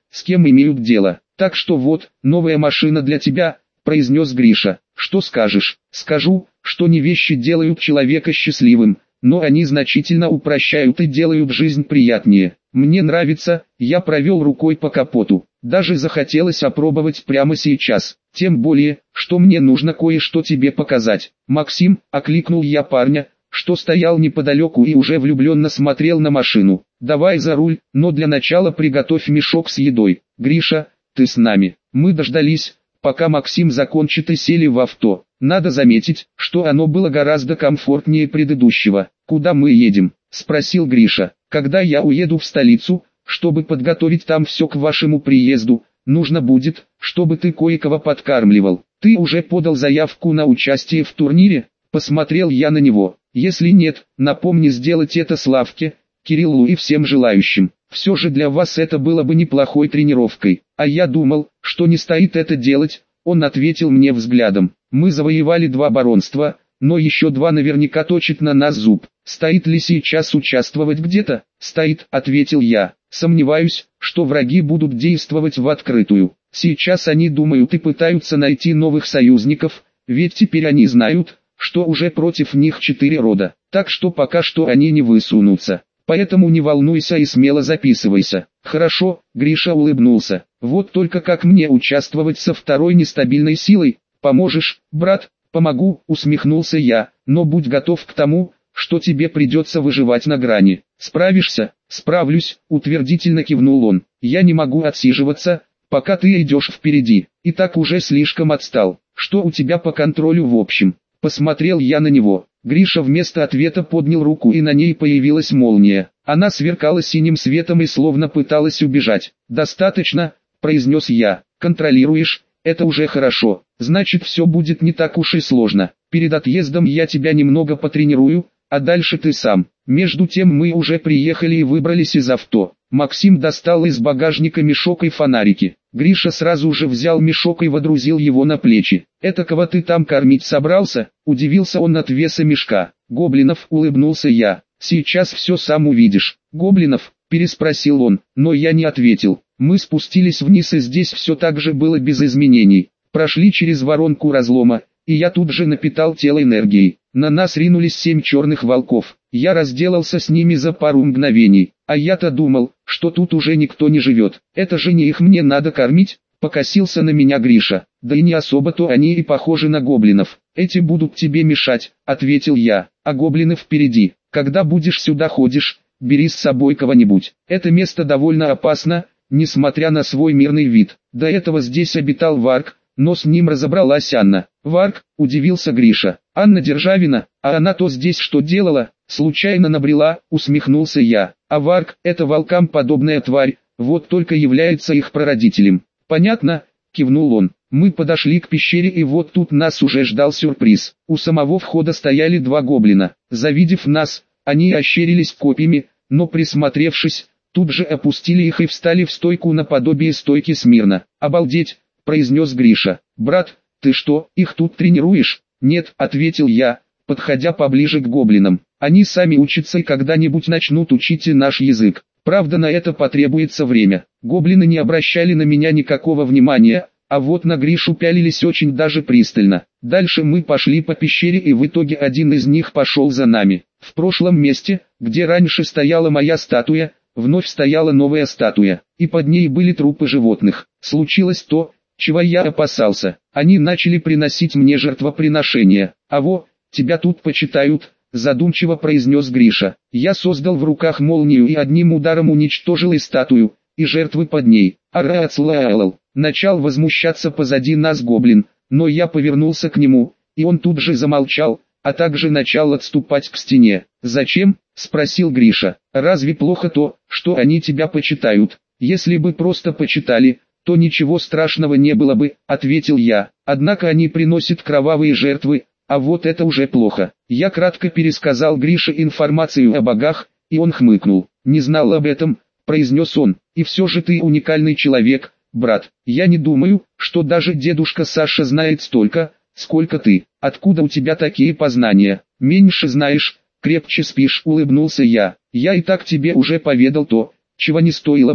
[SPEAKER 1] с кем имеют дело. Так что вот, новая машина для тебя, произнес Гриша. Что скажешь? Скажу, что не вещи делают человека счастливым, но они значительно упрощают и делают жизнь приятнее. Мне нравится, я провел рукой по капоту. Даже захотелось опробовать прямо сейчас. Тем более, что мне нужно кое-что тебе показать. Максим, окликнул я парня, что стоял неподалеку и уже влюбленно смотрел на машину. Давай за руль, но для начала приготовь мешок с едой. Гриша, ты с нами. Мы дождались, пока Максим закончит, и сели в авто. Надо заметить, что оно было гораздо комфортнее предыдущего. Куда мы едем? Спросил Гриша. Когда я уеду в столицу, чтобы подготовить там все к вашему приезду, нужно будет, чтобы ты кое-кого подкармливал. Ты уже подал заявку на участие в турнире? Посмотрел я на него. Если нет, напомни сделать это Славке, Кириллу и всем желающим. Все же для вас это было бы неплохой тренировкой. А я думал, что не стоит это делать. Он ответил мне взглядом. Мы завоевали два баронства, но еще два наверняка точат на нас зуб. Стоит ли сейчас участвовать где-то? Стоит, ответил я. Сомневаюсь, что враги будут действовать в открытую. Сейчас они думают и пытаются найти новых союзников, ведь теперь они знают, что уже против них четыре рода. Так что пока что они не высунутся. Поэтому не волнуйся и смело записывайся. Хорошо, Гриша улыбнулся. Вот только как мне участвовать со второй нестабильной силой? Поможешь, брат? Помогу, усмехнулся я, но будь готов к тому, что тебе придется выживать на грани. Справишься? Справлюсь, утвердительно кивнул он. Я не могу отсиживаться, пока ты идешь впереди. И так уже слишком отстал. Что у тебя по контролю в общем? Посмотрел я на него. Гриша вместо ответа поднял руку, и на ней появилась молния. Она сверкала синим светом и словно пыталась убежать. «Достаточно», — произнес я. «Контролируешь, это уже хорошо. Значит, все будет не так уж и сложно. Перед отъездом я тебя немного потренирую, а дальше ты сам». Между тем мы уже приехали и выбрались из авто. Максим достал из багажника мешок и фонарики. Гриша сразу же взял мешок и водрузил его на плечи. «Это кого ты там кормить собрался?» – удивился он от веса мешка. «Гоблинов», – улыбнулся я. «Сейчас все сам увидишь». «Гоблинов?» – переспросил он, но я не ответил. Мы спустились вниз, и здесь все так же было без изменений. Прошли через воронку разлома, и я тут же напитал тело энергией. На нас ринулись семь черных волков. Я разделался с ними за пару мгновений. А я-то думал, что тут уже никто не живет. Это же не их мне надо кормить, покосился на меня Гриша. Да и не особо-то они и похожи на гоблинов. Эти будут тебе мешать, ответил я. А гоблины впереди. Когда будешь сюда ходишь, бери с собой кого-нибудь. Это место довольно опасно, несмотря на свой мирный вид. До этого здесь обитал Варк, но с ним разобралась Анна. «Варк?» – удивился Гриша. «Анна Державина? А она-то здесь что делала?» «Случайно набрела», – усмехнулся я. «А Варк – это волкам подобная тварь, вот только является их прародителем». «Понятно», – кивнул он. Мы подошли к пещере, и вот тут нас уже ждал сюрприз. У самого входа стояли два гоблина. Завидев нас, они ощерились копьями, но присмотревшись, тут же опустили их и встали в стойку наподобие стойки смирно. «Обалдеть!» – произнес Гриша. «Брат, ты что, их тут тренируешь?» «Нет», – ответил я, подходя поближе к гоблинам. «Они сами учатся и когда-нибудь начнут учить и наш язык. Правда, на это потребуется время». Гоблины не обращали на меня никакого внимания, а вот на Гришу пялились очень даже пристально. Дальше мы пошли по пещере, и в итоге один из них пошел за нами. В прошлом месте, где раньше стояла моя статуя, вновь стояла новая статуя, и под ней были трупы животных. Случилось то, чего я опасался. Они начали приносить мне жертвоприношения. «А во, тебя тут почитают», — задумчиво произнес Гриша. Я создал в руках молнию и одним ударом уничтожил и статую, и жертвы под ней. «Арацлаалал!» Начал возмущаться позади нас гоблин, но я повернулся к нему, и он тут же замолчал, а также начал отступать к стене. «Зачем?» — спросил Гриша. «Разве плохо то, что они тебя почитают? Если бы просто почитали, то ничего страшного не было бы», — ответил я. «Однако они приносят кровавые жертвы, а вот это уже плохо». Я кратко пересказал Грише информацию о богах, и он хмыкнул. «Не знал об этом», — произнес он. «И все же ты уникальный человек, брат. Я не думаю, что даже дедушка Саша знает столько, сколько ты. Откуда у тебя такие познания? Меньше знаешь, крепче спишь», — улыбнулся я. «Я и так тебе уже поведал то, чего не стоило бы.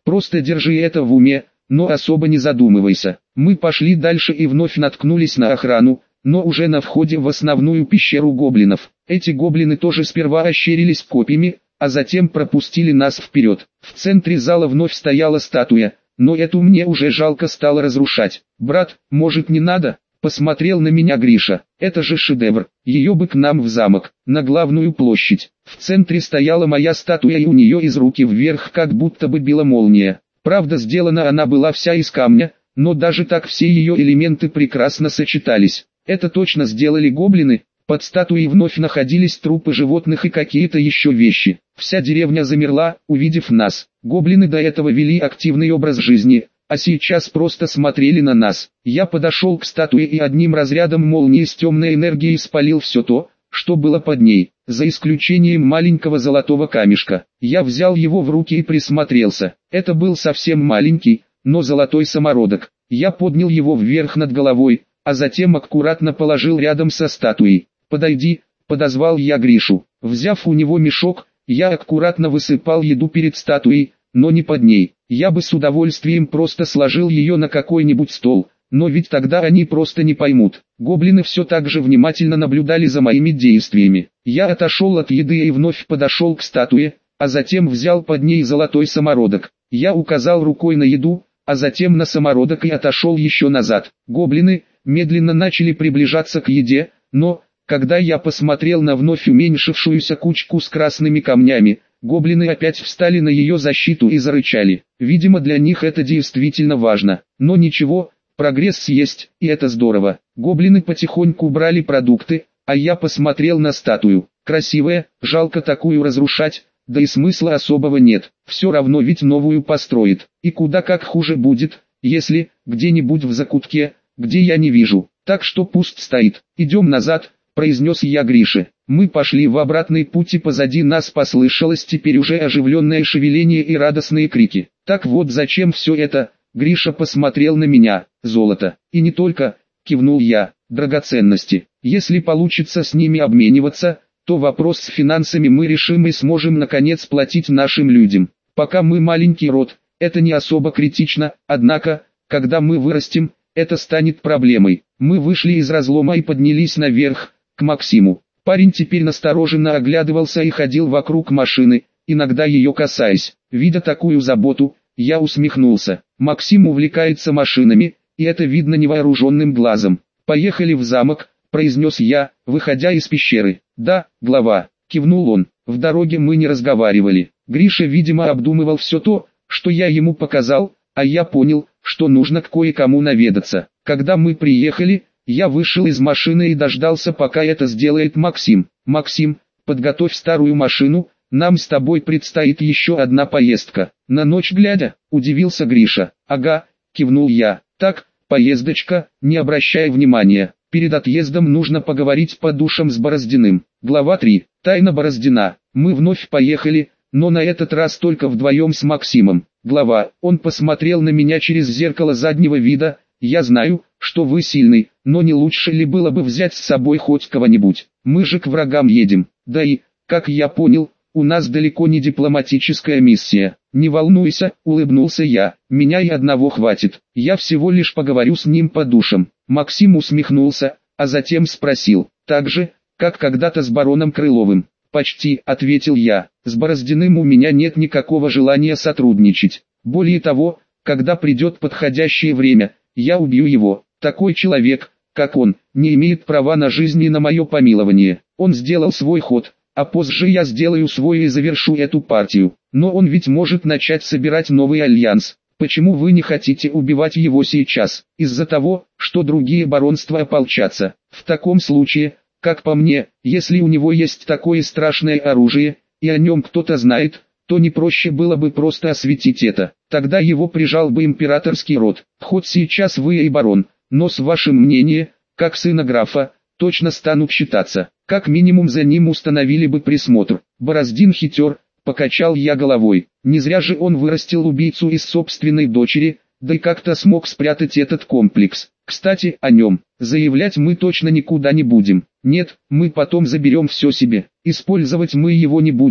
[SPEAKER 1] Просто держи это в уме, но особо не задумывайся. Мы пошли дальше и вновь наткнулись на охрану, но уже на входе в основную пещеру гоблинов. Эти гоблины тоже сперва ощерились копьями, а затем пропустили нас вперед. В центре зала вновь стояла статуя, но эту мне уже жалко стало разрушать. «Брат, может не надо?» — посмотрел на меня Гриша. «Это же шедевр, ее бы к нам в замок, на главную площадь». В центре стояла моя статуя и у нее из руки вверх как будто бы била молния. Правда, сделана она была вся из камня, но даже так все ее элементы прекрасно сочетались. Это точно сделали гоблины. Под статуей вновь находились трупы животных и какие-то еще вещи. Вся деревня замерла, увидев нас. Гоблины до этого вели активный образ жизни, а сейчас просто смотрели на нас. Я подошел к статуе и одним разрядом молнии с темной энергией спалил все то, что было под ней, за исключением маленького золотого камешка. Я взял его в руки и присмотрелся. Это был совсем маленький, но золотой самородок. Я поднял его вверх над головой, а затем аккуратно положил рядом со статуей. «Подойди», — подозвал я Гришу. Взяв у него мешок, я аккуратно высыпал еду перед статуей, но не под ней. Я бы с удовольствием просто сложил ее на какой-нибудь стол, но ведь тогда они просто не поймут. Гоблины все так же внимательно наблюдали за моими действиями. Я отошел от еды и вновь подошел к статуе, а затем взял под ней золотой самородок. Я указал рукой на еду, а затем на самородок и отошел еще назад. Гоблины медленно начали приближаться к еде, но, когда я посмотрел на вновь уменьшившуюся кучку с красными камнями, гоблины опять встали на ее защиту и зарычали. Видимо, для них это действительно важно. Но ничего, прогресс есть, и это здорово. Гоблины потихоньку брали продукты, а я посмотрел на статую. Красивая, жалко такую разрушать, да и смысла особого нет. Все равно ведь новую построит. И куда как хуже будет, если где-нибудь в закутке, где я не вижу. Так что пусть стоит. Идем назад, произнес я Грише. Мы пошли в обратный путь и позади нас послышалось теперь уже оживленное шевеление и радостные крики. Так вот зачем все это? Гриша посмотрел на меня. Золото. И не только, кивнул я. Драгоценности. Если получится с ними обмениваться, то вопрос с финансами мы решим и сможем наконец платить нашим людям. Пока мы маленький род, это не особо критично, однако, когда мы вырастем, это станет проблемой. Мы вышли из разлома и поднялись наверх, к Максиму. Парень теперь настороженно оглядывался и ходил вокруг машины, иногда ее касаясь. Видя такую заботу, я усмехнулся. Максим увлекается машинами, и это видно невооруженным глазом. «Поехали в замок», — произнес я, выходя из пещеры. «Да, глава», — кивнул он. В дороге мы не разговаривали. Гриша, видимо, обдумывал все то, что я ему показал, а я понял, что нужно к кое-кому наведаться. Когда мы приехали, я вышел из машины и дождался, пока это сделает Максим. «Максим, подготовь старую машину, нам с тобой предстоит еще одна поездка». «На ночь глядя?» — удивился Гриша. «Ага», — кивнул я. «Так, поездочка, не обращай внимания. Перед отъездом нужно поговорить по душам с Бороздиным». Глава три. Тайна Бороздина. Мы вновь поехали, но на этот раз только вдвоем с Максимом. Глава. Он посмотрел на меня через зеркало заднего вида. «Я знаю, что вы сильный, но не лучше ли было бы взять с собой хоть кого-нибудь? Мы же к врагам едем. Да и, как я понял, у нас далеко не дипломатическая миссия». «Не волнуйся», — улыбнулся я, — «меня и одного хватит. Я всего лишь поговорю с ним по душам». Максим усмехнулся, а затем спросил: «Так же, как когда-то с бароном Крыловым?» «Почти», — ответил я. «С Бороздиным у меня нет никакого желания сотрудничать. Более того, когда придет подходящее время, я убью его. Такой человек, как он, не имеет права на жизнь и на мое помилование. Он сделал свой ход, а позже я сделаю свой и завершу эту партию. Но он ведь может начать собирать новый альянс. Почему вы не хотите убивать его сейчас? Из-за того, что другие баронства ополчатся. В таком случае, как по мне, если у него есть такое страшное оружие, и о нем кто-то знает, то не проще было бы просто осветить это. Тогда его прижал бы императорский род. Хоть сейчас вы и барон, но с вашим мнением, как сына графа, точно станут считаться. Как минимум за ним установили бы присмотр. Бороздин хитер, покачал я головой. Не зря же он вырастил убийцу из собственной дочери, да и как-то смог спрятать этот комплекс. Кстати, о нем. Заявлять мы точно никуда не будем. Нет, мы потом заберем все себе. Использовать мы его не будем,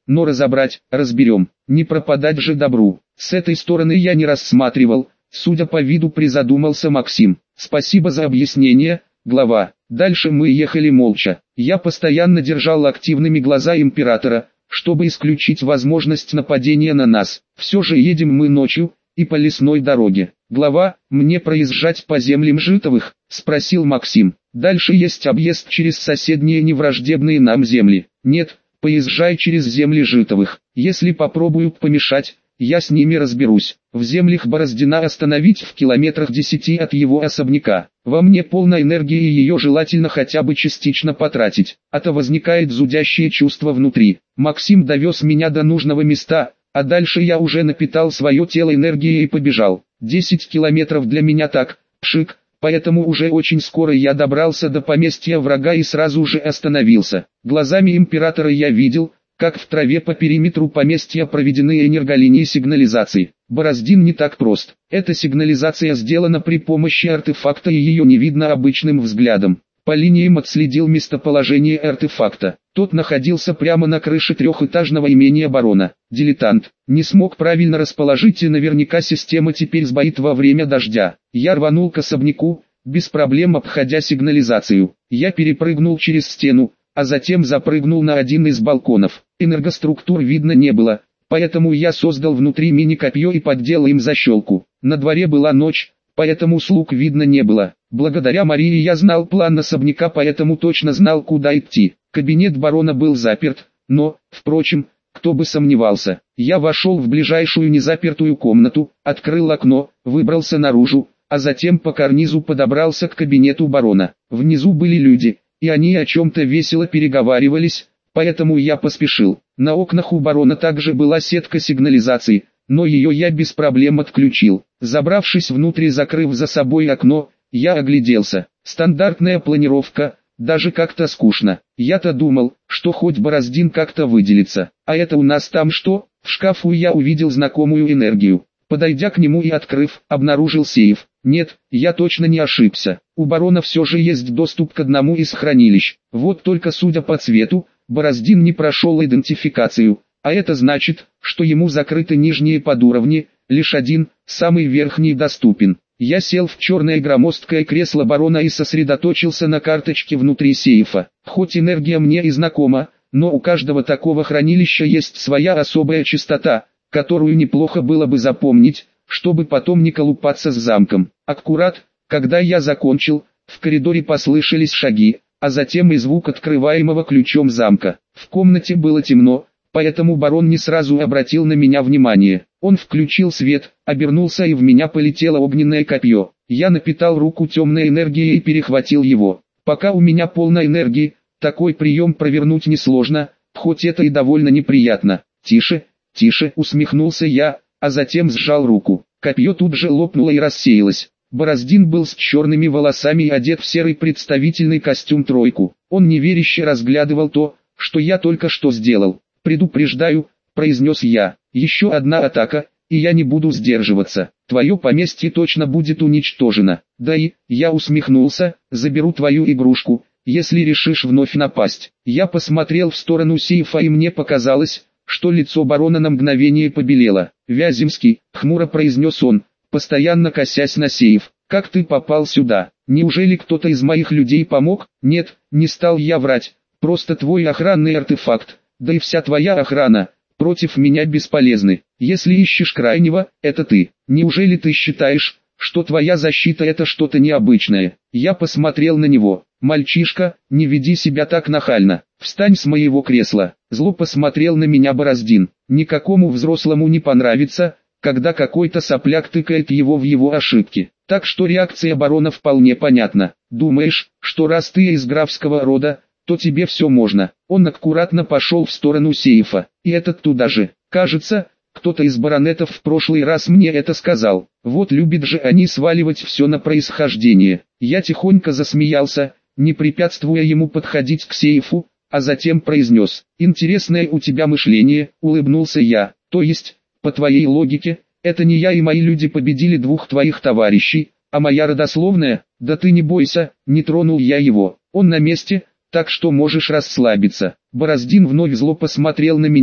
[SPEAKER 1] но разобрать, разберем, не пропадать же добру. С этой стороны я не рассматривал, судя по виду призадумался Максим. Спасибо за объяснение, глава. Дальше мы ехали молча. Я постоянно держал активными глаза императора, чтобы исключить возможность нападения на нас. Все же едем мы ночью, и по лесной дороге. Глава, мне проезжать по землям Житовых? Спросил Максим. Дальше есть объезд через соседние невраждебные нам земли. Нет, поезжай через земли Житовых. Если попробуют помешать, я с ними разберусь. В землях Бороздина остановить в километрах десяти от его особняка. Во мне полна энергии и ее желательно хотя бы частично потратить. А то возникает зудящее чувство внутри. Максим довез меня до нужного места, а дальше я уже напитал свое тело энергией и побежал. десять километров для меня так, пшик, поэтому уже очень скоро я добрался до поместья врага и сразу же остановился. Глазами императора я видел, как в траве по периметру поместья проведены энерголинии сигнализации. Бороздин не так прост. Эта сигнализация сделана при помощи артефакта и ее не видно обычным взглядом. По линиям отследил местоположение артефакта. Тот находился прямо на крыше трехэтажного имения барона. Дилетант. Не смог правильно расположить и наверняка система теперь сбоит во время дождя. Я рванул к особняку, без проблем обходя сигнализацию. Я перепрыгнул через стену, а затем запрыгнул на один из балконов. Энергоструктур видно не было, поэтому я создал внутри мини-копье и поддел им защелку. На дворе была ночь, поэтому слуг видно не было. Благодаря Марии я знал план особняка, поэтому точно знал, куда идти. Кабинет барона был заперт, но, впрочем, кто бы сомневался. Я вошел в ближайшую незапертую комнату, открыл окно, выбрался наружу, а затем по карнизу подобрался к кабинету барона. Внизу были люди, и они о чем-то весело переговаривались, поэтому я поспешил. На окнах у барона также была сетка сигнализации, но ее я без проблем отключил. Забравшись внутрь и закрыв за собой окно, я огляделся. Стандартная планировка, даже как-то скучно. Я-то думал, что хоть Бороздин как-то выделится. А это у нас там что? В шкафу я увидел знакомую энергию. Подойдя к нему и открыв, обнаружил сейф. Нет, я точно не ошибся. У барона все же есть доступ к одному из хранилищ. Вот только судя по цвету, Бороздин не прошел идентификацию. А это значит, что ему закрыты нижние подуровни, лишь один, самый верхний доступен. Я сел в черное громоздкое кресло барона и сосредоточился на карточке внутри сейфа. Хоть энергия мне и знакома, но у каждого такого хранилища есть своя особая частота, которую неплохо было бы запомнить, чтобы потом не колупаться с замком. Аккурат, когда я закончил, в коридоре послышались шаги, а затем и звук открываемого ключом замка. В комнате было темно, поэтому барон не сразу обратил на меня внимание. Он включил свет, обернулся и в меня полетело огненное копье. Я напитал руку темной энергией и перехватил его. Пока у меня полно энергии, такой прием провернуть несложно, хоть это и довольно неприятно. Тише, тише, усмехнулся я, а затем сжал руку. Копье тут же лопнуло и рассеялось. Бороздин был с черными волосами и одет в серый представительный костюм тройку. Он неверяще разглядывал то, что я только что сделал. «Предупреждаю», — произнес я, — «еще одна атака, и я не буду сдерживаться. Твое поместье точно будет уничтожено. Да и, я усмехнулся, заберу твою игрушку, если решишь вновь напасть». Я посмотрел в сторону сейфа и мне показалось, что лицо барона на мгновение побелело. «Вяземский», — хмуро произнес он, постоянно косясь на сейф, — «как ты попал сюда? Неужели кто-то из моих людей помог?» «Нет, не стал я врать, просто твой охранный артефакт, да и вся твоя охрана, против меня бесполезны. Если ищешь крайнего, это ты. Неужели ты считаешь, что твоя защита это что-то необычное?» Я посмотрел на него. «Мальчишка, не веди себя так нахально. Встань с моего кресла». Зло посмотрел на меня Бороздин. Никакому взрослому не понравится, когда какой-то сопляк тыкает его в его ошибки. Так что реакция барона вполне понятна. «Думаешь, что раз ты из графского рода, то тебе все можно?» Он аккуратно пошел в сторону сейфа, и этот туда же. Кажется, кто-то из баронетов в прошлый раз мне это сказал. Вот любят же они сваливать все на происхождение. Я тихонько засмеялся, не препятствуя ему подходить к сейфу, а затем произнес: «Интересное у тебя мышление», — улыбнулся я. «То есть, по твоей логике, это не я и мои люди победили двух твоих товарищей, а моя родословная? Да ты не бойся, не тронул я его, он на месте, так что можешь расслабиться». Бороздин вновь зло посмотрел на меня,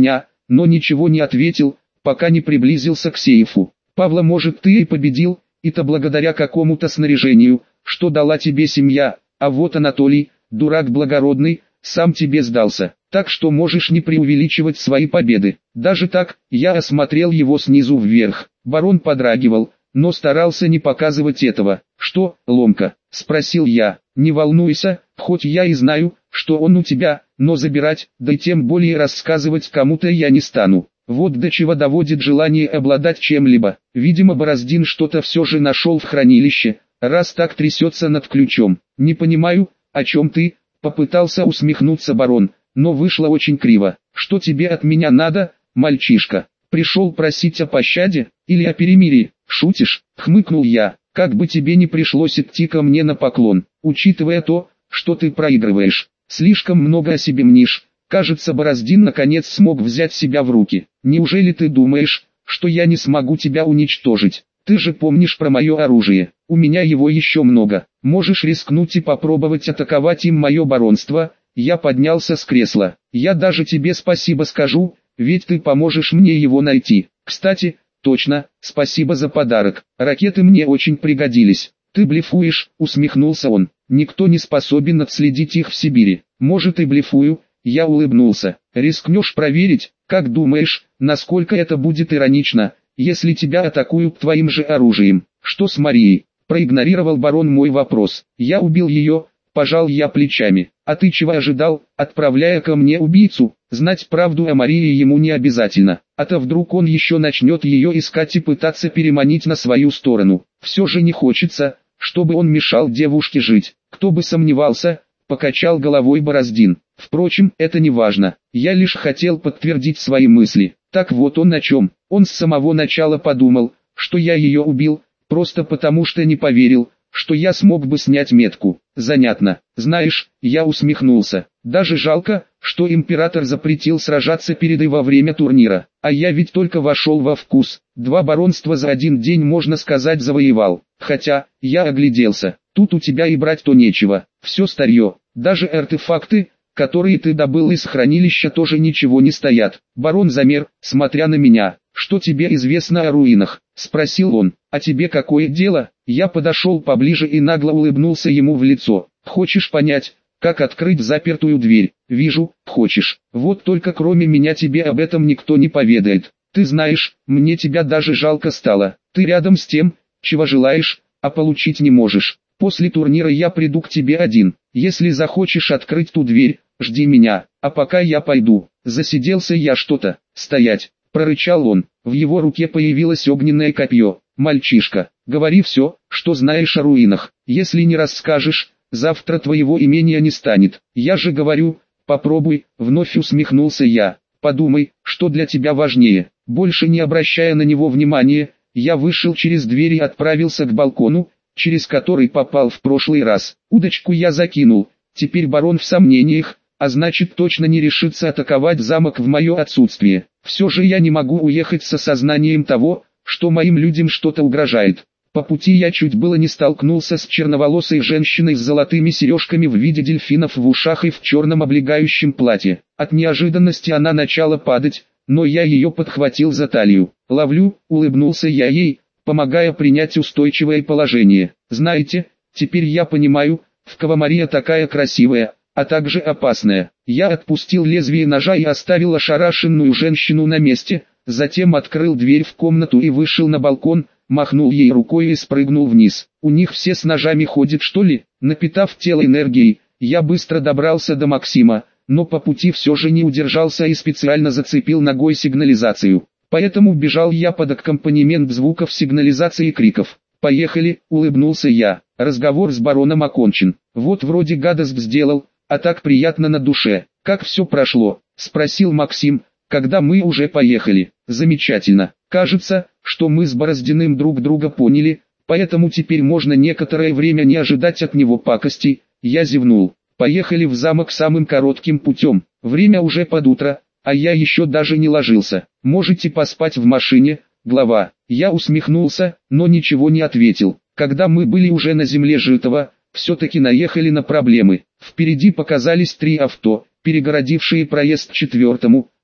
[SPEAKER 1] но ничего не ответил, пока не приблизился к сейфу. «Павла, может, ты и победил, и-то благодаря какому-то снаряжению, что дала тебе семья, а вот Анатолий, дурак благородный, сам тебе сдался, так что можешь не преувеличивать свои победы». Даже так, я осмотрел его снизу вверх. Барон подрагивал, но старался не показывать этого. «Что, ломка?» – спросил я. «Не волнуйся, хоть я и знаю, что он у тебя, но забирать, да и тем более рассказывать кому-то я не стану». Вот до чего доводит желание обладать чем-либо. Видимо, Бороздин что-то все же нашел в хранилище, раз так трясется над ключом. «Не понимаю, о чем ты?» – попытался усмехнуться барон, но вышло очень криво. «Что тебе от меня надо, мальчишка? Пришел просить о пощаде, или о перемирии? Шутишь?» – хмыкнул я. «Как бы тебе не пришлось идти ко мне на поклон, учитывая то, что ты проигрываешь. Слишком много о себе мнишь». Кажется, Бороздин наконец смог взять себя в руки. «Неужели ты думаешь, что я не смогу тебя уничтожить? Ты же помнишь про мое оружие, у меня его еще много. Можешь рискнуть и попробовать атаковать им мое баронство». Я поднялся с кресла. «Я даже тебе спасибо скажу, ведь ты поможешь мне его найти. Кстати, точно, спасибо за подарок, ракеты мне очень пригодились». «Ты блефуешь», — усмехнулся он. «Никто не способен отследить их в Сибири». «Может, и блефую». Я улыбнулся. «Рискнешь проверить? Как думаешь, насколько это будет иронично, если тебя атакуют твоим же оружием?» «Что с Марией?» – проигнорировал барон мой вопрос. «Я убил ее», – пожал я плечами. «А ты чего ожидал, отправляя ко мне убийцу? Знать правду о Марии ему не обязательно, а то вдруг он еще начнет ее искать и пытаться переманить на свою сторону. Все же не хочется, чтобы он мешал девушке жить». «Кто бы сомневался», – покачал головой Бороздин. «Впрочем, это не важно, я лишь хотел подтвердить свои мысли». Так вот он о чем. Он с самого начала подумал, что я ее убил, просто потому что не поверил, что я смог бы снять метку. Занятно. Знаешь, я усмехнулся. Даже жалко, что император запретил сражаться перед и во время турнира. А я ведь только вошел во вкус. Два баронства за один день, можно сказать, завоевал. Хотя, я огляделся. Тут у тебя и брать-то нечего. Все старье, даже артефакты, которые ты добыл из хранилища, тоже ничего не стоят. Барон замер, смотря на меня. «Что тебе известно о руинах?» – спросил он. «А тебе какое дело?» Я подошел поближе и нагло улыбнулся ему в лицо. «Хочешь понять, как открыть запертую дверь?» «Вижу, хочешь. Вот только кроме меня тебе об этом никто не поведает. Ты знаешь, мне тебя даже жалко стало. Ты рядом с тем, чего желаешь, а получить не можешь. После турнира я приду к тебе один. Если захочешь открыть ту дверь, жди меня, а пока я пойду». Засиделся я что-то. «Стоять!» – прорычал он. В его руке появилось огненное копье. «Мальчишка, говори все, что знаешь о руинах. Если не расскажешь, завтра твоего имения не станет». «Я же говорю, попробуй», – вновь усмехнулся я. «Подумай, что для тебя важнее». Больше не обращая на него внимания, я вышел через дверь и отправился к балкону, через который попал в прошлый раз. Удочку я закинул, теперь барон в сомнениях, а значит точно не решится атаковать замок в мое отсутствие. Все же я не могу уехать с осознанием того, что моим людям что-то угрожает. По пути я чуть было не столкнулся с черноволосой женщиной с золотыми сережками в виде дельфинов в ушах и в черном облегающем платье. От неожиданности она начала падать, но я ее подхватил за талию. «Ловлю», — улыбнулся я ей, помогая принять устойчивое положение. «Знаете, теперь я понимаю, в кого Мария такая красивая, а также опасная». Я отпустил лезвие ножа и оставил ошарашенную женщину на месте, затем открыл дверь в комнату и вышел на балкон, махнул ей рукой и спрыгнул вниз. «У них все с ножами ходят, что ли?» Напитав тело энергией, я быстро добрался до Максима, но по пути все же не удержался и специально зацепил ногой сигнализацию. Поэтому бежал я под аккомпанемент звуков сигнализации и криков. «Поехали», — улыбнулся я. Разговор с бароном окончен. Вот вроде гадость сделал, а так приятно на душе. «Как все прошло?» — спросил Максим, когда мы уже поехали. «Замечательно. Кажется, что мы с Бороздиным друг друга поняли, поэтому теперь можно некоторое время не ожидать от него пакостей». Я зевнул. «Поехали в замок самым коротким путем. Время уже под утро, а я еще даже не ложился. Можете поспать в машине, глава». Я усмехнулся, но ничего не ответил. Когда мы были уже на земле житого, все-таки наехали на проблемы. Впереди показались три авто, перегородившие проезд четвертому,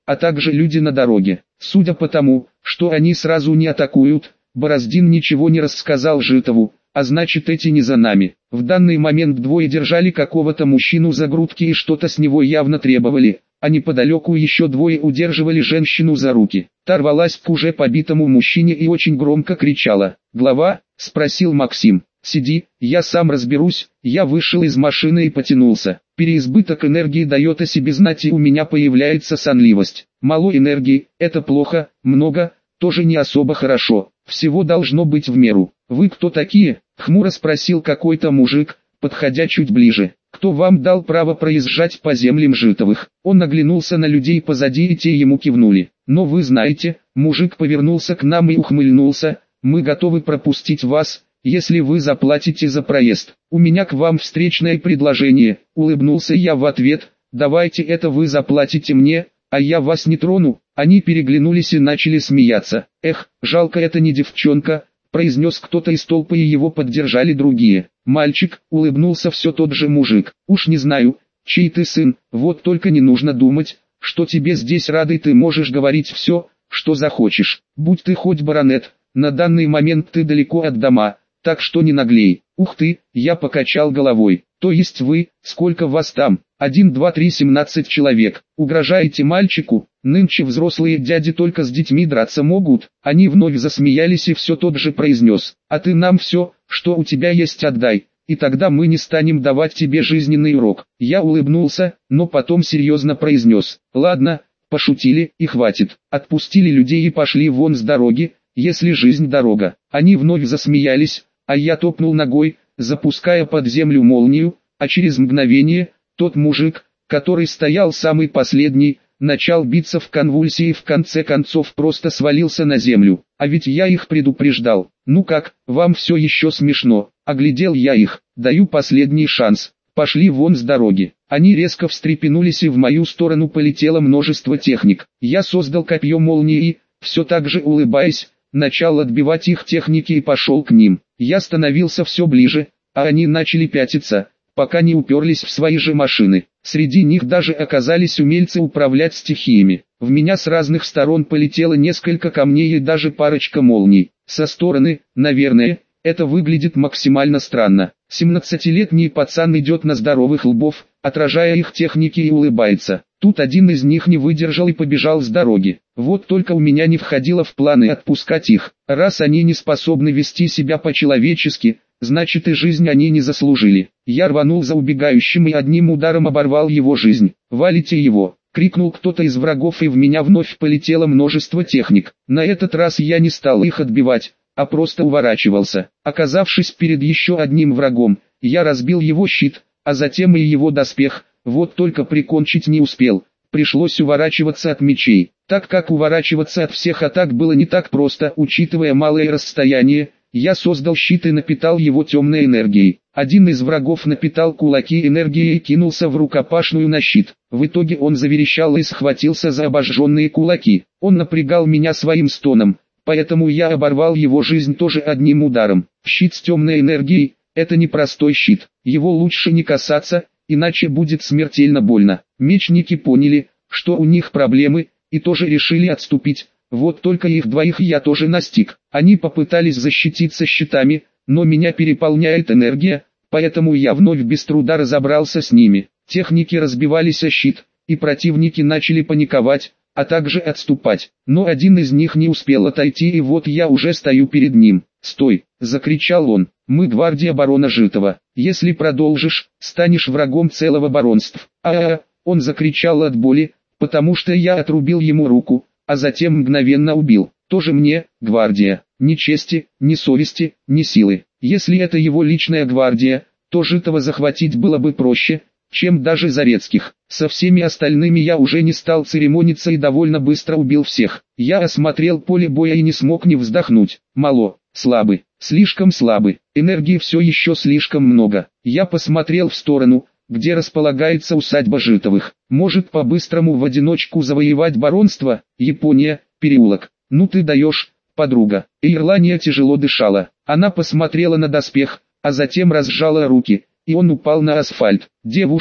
[SPEAKER 1] а также люди на дороге. Судя по тому, что они сразу не атакуют, Бороздин ничего не рассказал Житову, а значит эти не за нами. В данный момент двое держали какого-то мужчину за грудки и что-то с него явно требовали, а неподалеку еще двое удерживали женщину за руки. Та рвалась к уже побитому мужчине и очень громко кричала. «Глава?» – спросил Максим. «Сиди, я сам разберусь». Я вышел из машины и потянулся. Переизбыток энергии дает о себе знать, и у меня появляется сонливость. Мало энергии – это плохо, много – тоже не особо хорошо. Всего должно быть в меру. «Вы кто такие?» – хмуро спросил какой-то мужик, подходя чуть ближе. «Кто вам дал право проезжать по землям Житовых?» Он оглянулся на людей позади, и те ему кивнули. «Но вы знаете», мужик повернулся к нам и ухмыльнулся, «мы готовы пропустить вас, если вы заплатите за проезд. У меня к вам встречное предложение», улыбнулся я в ответ. «Давайте это вы заплатите мне, а я вас не трону». Они переглянулись и начали смеяться. «Эх, жалко, это не девчонка», произнес кто-то из толпы, и его поддержали другие. «Мальчик», улыбнулся все тот же мужик, «уж не знаю, чей ты сын, вот только не нужно думать, что тебе здесь рады, ты можешь говорить все, что захочешь. Будь ты хоть баронет, на данный момент ты далеко от дома, так что не наглей». «Ух ты», я покачал головой. «То есть вы, сколько вас там?» «Один, два, три, семнадцать человек. Угрожаете мальчику? Нынче взрослые дяди только с детьми драться могут». Они вновь засмеялись, и все тот же произнес: «А ты нам все, что у тебя есть, отдай, и тогда мы не станем давать тебе жизненный урок». Я улыбнулся, но потом серьезно произнес: «Ладно, пошутили, и хватит». Отпустили людей и пошли вон с дороги, если жизнь дорога. Они вновь засмеялись, а я топнул ногой, запуская под землю молнию, а через мгновение тот мужик, который стоял самый последний, начал биться в конвульсии и в конце концов просто свалился на землю. А ведь я их предупреждал. «Ну как, вам все еще смешно?» Оглядел я их. «Даю последний шанс. Пошли вон с дороги». Они резко встрепенулись, и в мою сторону полетело множество техник. Я создал копье молнии и, все так же улыбаясь, начал отбивать их техники и пошел к ним. Я становился все ближе, а они начали пятиться, пока не уперлись в свои же машины. Среди них даже оказались умельцы управлять стихиями. В меня с разных сторон полетело несколько камней и даже парочка молний. Со стороны, наверное, это выглядит максимально странно. семнадцатилетний пацан идет на здоровых лбов, отражая их техники, и улыбается. Тут один из них не выдержал и побежал с дороги. Вот только у меня не входило в планы отпускать их. Раз они не способны вести себя по-человечески, значит и жизнь они не заслужили. Я рванул за убегающим и одним ударом оборвал его жизнь. «Валите его!» — крикнул кто-то из врагов, и в меня вновь полетело множество техник. На этот раз я не стал их отбивать, а просто уворачивался. Оказавшись перед еще одним врагом, я разбил его щит, а затем и его доспех. Вот только прикончить не успел, пришлось уворачиваться от мечей. Так как уворачиваться от всех атак было не так просто, учитывая малое расстояние, я создал щит и напитал его темной энергией. Один из врагов напитал кулаки энергией и кинулся в рукопашную на щит. В итоге он заверещал и схватился за обожженные кулаки. Он напрягал меня своим стоном, поэтому я оборвал его жизнь тоже одним ударом. Щит с темной энергией – это не простой щит, его лучше не касаться, иначе будет смертельно больно. Мечники поняли, что у них проблемы, и тоже решили отступить. Вот только их двоих я тоже настиг. Они попытались защититься щитами, но меня переполняет энергия, поэтому я вновь без труда разобрался с ними. Техники разбивались о щит, и противники начали паниковать, а также отступать. Но один из них не успел отойти, и вот я уже стою перед ним. «Стой!» – закричал он. «Мы гвардия барона Житова. Если продолжишь, станешь врагом целого баронства». А-а-а! Он закричал от боли, потому что я отрубил ему руку, а затем мгновенно убил. Тоже мне, гвардия, ни чести, ни совести, ни силы. Если это его личная гвардия, то Житова захватить было бы проще, чем даже Зарецких. Со всеми остальными я уже не стал церемониться и довольно быстро убил всех. Я осмотрел поле боя и не смог не вздохнуть. Мало, слабы, слишком слабы, энергии все еще слишком много. Я посмотрел в сторону, где располагается усадьба Житовых. Может по-быстрому в одиночку завоевать баронство? Япония, переулок. Ну ты даешь, подруга. Ирлания тяжело дышала. Она посмотрела на доспех, а затем разжала руки, и он упал на асфальт. Девушка,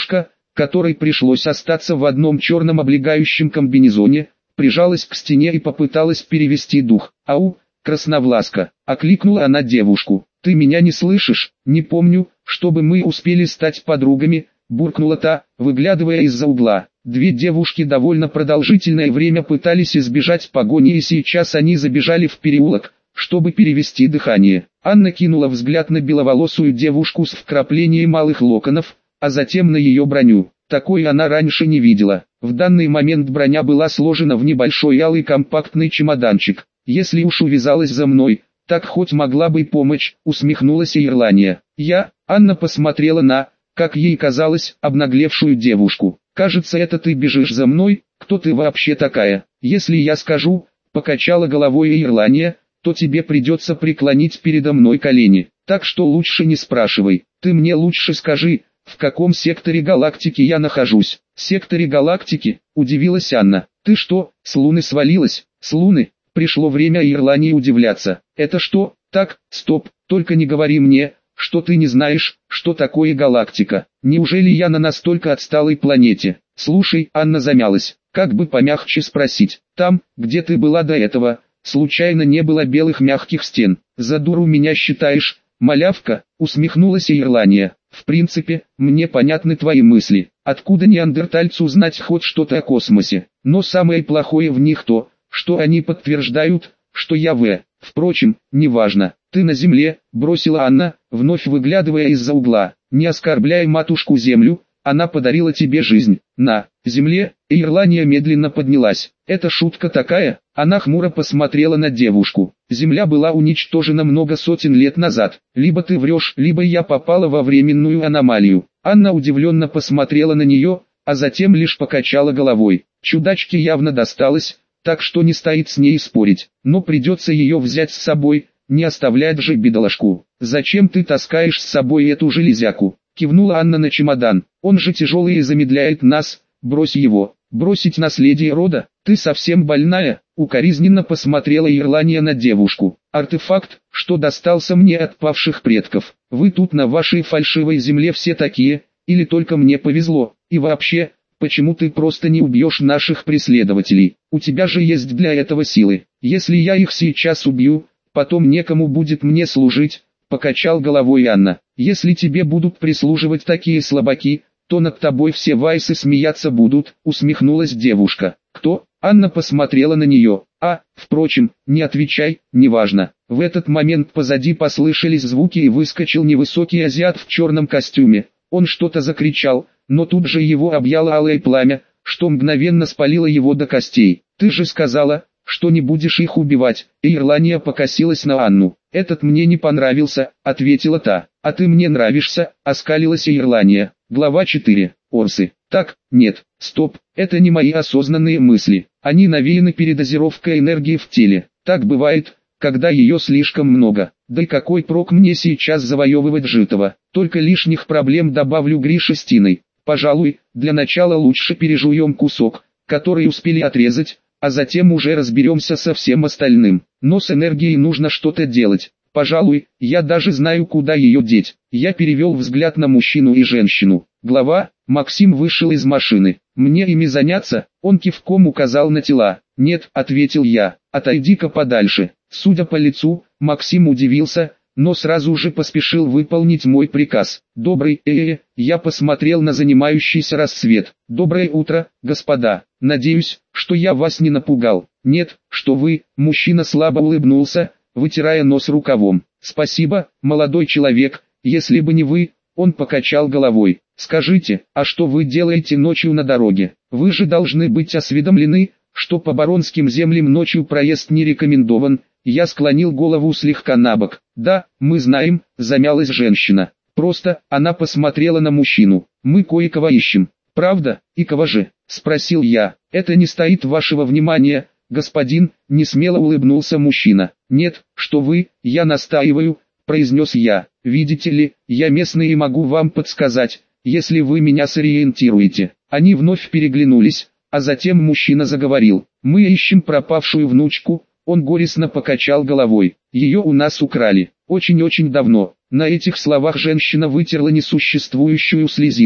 [SPEAKER 1] которой пришлось остаться в одном черном облегающем комбинезоне, прижалась к стене и попыталась перевести дух. «Ау, Красновласка!» — окликнула она девушку. «Ты меня не слышишь? Не помню, чтобы мы успели стать подругами», — буркнула та, выглядывая из-за угла. Две девушки довольно продолжительное время пытались избежать погони, и сейчас они забежали в переулок, чтобы перевести дыхание. Анна кинула взгляд на беловолосую девушку с вкраплением малых локонов, а затем на ее броню. Такой она раньше не видела. В данный момент броня была сложена в небольшой алый компактный чемоданчик. «Если уж увязалась за мной, так хоть могла бы помочь», — усмехнулась Ирлания. «Я...» — Анна посмотрела на, как ей казалось, обнаглевшую девушку. «Кажется, это ты бежишь за мной? Кто ты вообще такая? Если я скажу...» — покачала головой Ирлания, — «то тебе придется преклонить передо мной колени. Так что лучше не спрашивай. Ты мне лучше скажи, в каком секторе галактики я нахожусь». «Секторе галактики?» — удивилась Анна. «Ты что, с Луны свалилась?» «С Луны?» Пришло время Ирлании удивляться. «Это что?» «Так, стоп, только не говори мне, что ты не знаешь, что такое галактика. Неужели я на настолько отсталой планете?» «Слушай», — Анна замялась, как бы помягче спросить. «Там, где ты была до этого, случайно не было белых мягких стен?» «За дуру меня считаешь, малявка?» — усмехнулась Ирлания. «В принципе, мне понятны твои мысли. Откуда неандертальцу знать хоть что-то о космосе? Но самое плохое в них то, что они подтверждают, что я в... Впрочем, неважно. Ты на земле», — бросила Анна, вновь выглядывая из-за угла. «Не оскорбляй матушку землю, она подарила тебе жизнь. На земле». Ирлания медленно поднялась. «Это шутка такая?» Она хмуро посмотрела на девушку. «Земля была уничтожена много сотен лет назад. Либо ты врешь, либо я попала во временную аномалию». Анна удивленно посмотрела на нее, а затем лишь покачала головой. Чудачке явно досталось, так что не стоит с ней спорить. Но придется ее взять с собой, не оставлять же бедолагку. «Зачем ты таскаешь с собой эту железяку?» Кивнула Анна на чемодан. «Он же тяжелый и замедляет нас. Брось его». «Бросить наследие рода? Ты совсем больная?» Укоризненно посмотрела Ирлания на девушку. «Артефакт, что достался мне от павших предков. Вы тут на вашей фальшивой земле все такие, или только мне повезло? И вообще, почему ты просто не убьешь наших преследователей? У тебя же есть для этого силы. Если я их сейчас убью, потом некому будет мне служить», — покачал головой Анна. «Если тебе будут прислуживать такие слабаки, то над тобой все вайсы смеяться будут», — усмехнулась девушка. «Кто?» Анна посмотрела на нее. «А, впрочем, не отвечай, неважно». В этот момент позади послышались звуки и выскочил невысокий азиат в черном костюме. Он что-то закричал, но тут же его объяло алое пламя, что мгновенно спалило его до костей. «Ты же сказала, что не будешь их убивать», — Ирлания покосилась на Анну. «Этот мне не понравился», — ответила та. «А ты мне нравишься», — оскалилась Ирлания. Глава четыре. Орсы. Так, нет, стоп, это не мои осознанные мысли. Они навеяны передозировкой энергии в теле. Так бывает, когда ее слишком много. Да и какой прок мне сейчас завоевывать житого? Только лишних проблем добавлю Грише с Тиной. Пожалуй, для начала лучше пережуем кусок, который успели отрезать, а затем уже разберемся со всем остальным. Но с энергией нужно что-то делать. Пожалуй, я даже знаю, куда ее деть. Я перевел взгляд на мужчину и женщину. Глава, Максим вышел из машины. «Мне ими заняться?» Он кивком указал на тела. «Нет», — ответил я, — «отойди-ка подальше». Судя по лицу, Максим удивился, но сразу же поспешил выполнить мой приказ. «Добрый, э-э-э», я посмотрел на занимающийся рассвет. «Доброе утро, господа. Надеюсь, что я вас не напугал». «Нет, что вы», — мужчина слабо улыбнулся, вытирая нос рукавом. «Спасибо, молодой человек, если бы не вы», — он покачал головой. «Скажите, а что вы делаете ночью на дороге? Вы же должны быть осведомлены, что по баронским землям ночью проезд не рекомендован». Я склонил голову слегка набок. «Да, мы знаем», — замялась женщина. «Просто», — она посмотрела на мужчину, — «мы кое-кого ищем». «Правда? И кого же?» — спросил я. «Это не стоит вашего внимания, господин», — несмело улыбнулся мужчина. «Нет, что вы, я настаиваю», — произнес я. «Видите ли, я местный и могу вам подсказать, если вы меня сориентируете». Они вновь переглянулись, а затем мужчина заговорил. «Мы ищем пропавшую внучку». Он горестно покачал головой. «Ее у нас украли. Очень-очень давно». На этих словах женщина вытерла несуществующую слезинку.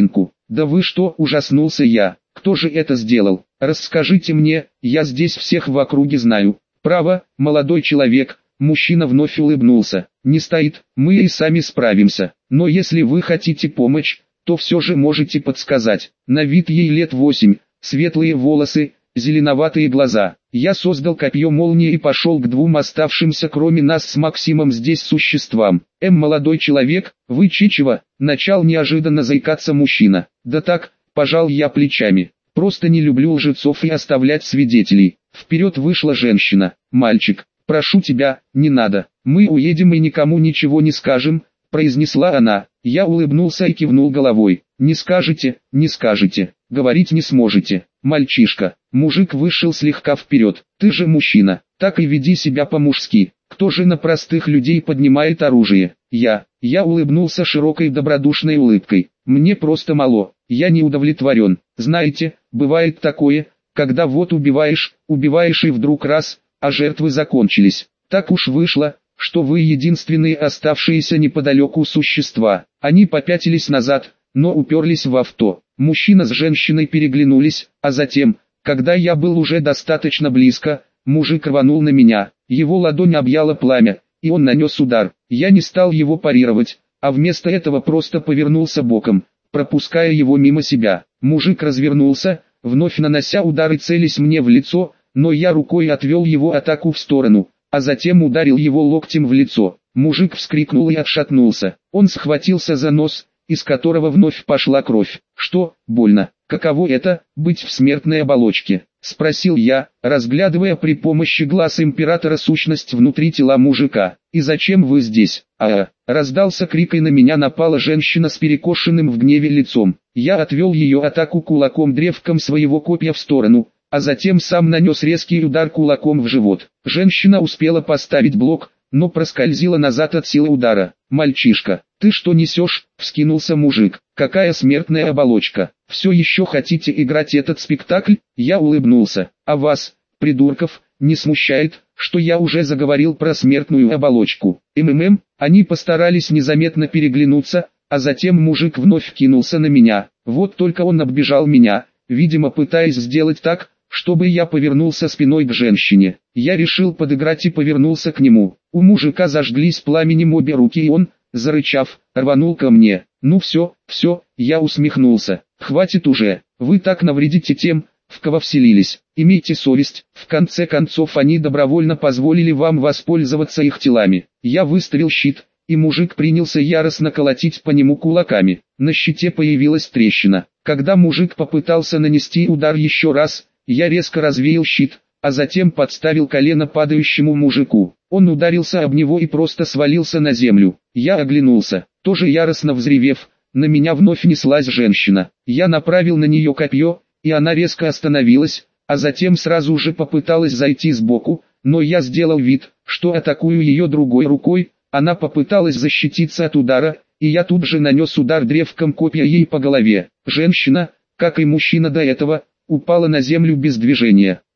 [SPEAKER 1] Да вы что, ужаснулся я, кто же это сделал? Расскажите мне, я здесь всех в округе знаю. Право, молодой человек, мужчина вновь улыбнулся. Не стоит, мы и сами справимся. Но если вы хотите помощь, то все же можете подсказать. На вид ей лет восемь, светлые волосы, зеленоватые глаза. Я создал копье молнии и пошел к двум оставшимся кроме нас с Максимом здесь существам. Эм, молодой человек, вы Чичева, начал неожиданно заикаться мужчина. Да так, пожал я плечами. Просто не люблю лжецов и оставлять свидетелей. Вперед вышла женщина. Мальчик, прошу тебя, не надо. Мы уедем и никому ничего не скажем, произнесла она. Я улыбнулся и кивнул головой. Не скажете, не скажете, говорить не сможете. Мальчишка, мужик вышел слегка вперед. Ты же мужчина, так и веди себя по-мужски. Кто же на простых людей поднимает оружие? Я. Я улыбнулся широкой добродушной улыбкой. Мне просто мало, я не удовлетворен. Знаете, бывает такое, когда вот убиваешь, убиваешь и вдруг раз, а жертвы закончились. Так уж вышло, что вы единственные оставшиеся неподалеку существа. Они попятились назад, но уперлись в авто. Мужчина с женщиной переглянулись, а затем, когда я был уже достаточно близко, мужик рванул на меня. Его ладонь объяла пламя, и он нанес удар. Я не стал его парировать, а вместо этого просто повернулся боком, пропуская его мимо себя. Мужик развернулся, вновь нанося удар и целясь мне в лицо, но я рукой отвел его атаку в сторону, а затем ударил его локтем в лицо. Мужик вскрикнул и отшатнулся. Он схватился за нос, из которого вновь пошла кровь. «Что, больно? Каково это, быть в смертной оболочке?» — спросил я, разглядывая при помощи глаз императора сущность внутри тела мужика. «И зачем вы здесь?» «А-а!» — раздался крик, и на меня напала женщина с перекошенным в гневе лицом. Я отвел ее атаку кулаком-древком своего копья в сторону, а затем сам нанес резкий удар кулаком в живот. Женщина успела поставить блок, но проскользила назад от силы удара. «Мальчишка, ты что несешь?» — вскинулся мужик. «Какая смертная оболочка? Все еще хотите играть этот спектакль?» Я улыбнулся. «А вас, придурков, не смущает, что я уже заговорил про смертную оболочку?» МММ, они постарались незаметно переглянуться, а затем мужик вновь кинулся на меня. Вот только он оббежал меня, видимо пытаясь сделать так, чтобы я повернулся спиной к женщине. Я решил подыграть и повернулся к нему. У мужика зажглись пламенем обе руки, и он, зарычав, рванул ко мне. «Ну все, все», я усмехнулся. «Хватит уже, вы так навредите тем, в кого вселились. Имейте совесть, в конце концов они добровольно позволили вам воспользоваться их телами». Я выставил щит, и мужик принялся яростно колотить по нему кулаками. На щите появилась трещина. Когда мужик попытался нанести удар еще раз, я резко развеял щит, а затем подставил колено падающему мужику. Он ударился об него и просто свалился на землю. Я оглянулся, тоже яростно взревев, на меня вновь неслась женщина. Я направил на нее копье, и она резко остановилась, а затем сразу же попыталась зайти сбоку, но я сделал вид, что атакую ее другой рукой. Она попыталась защититься от удара, и я тут же нанес удар древком копья ей по голове. Женщина, как и мужчина до этого, упала на землю без движения.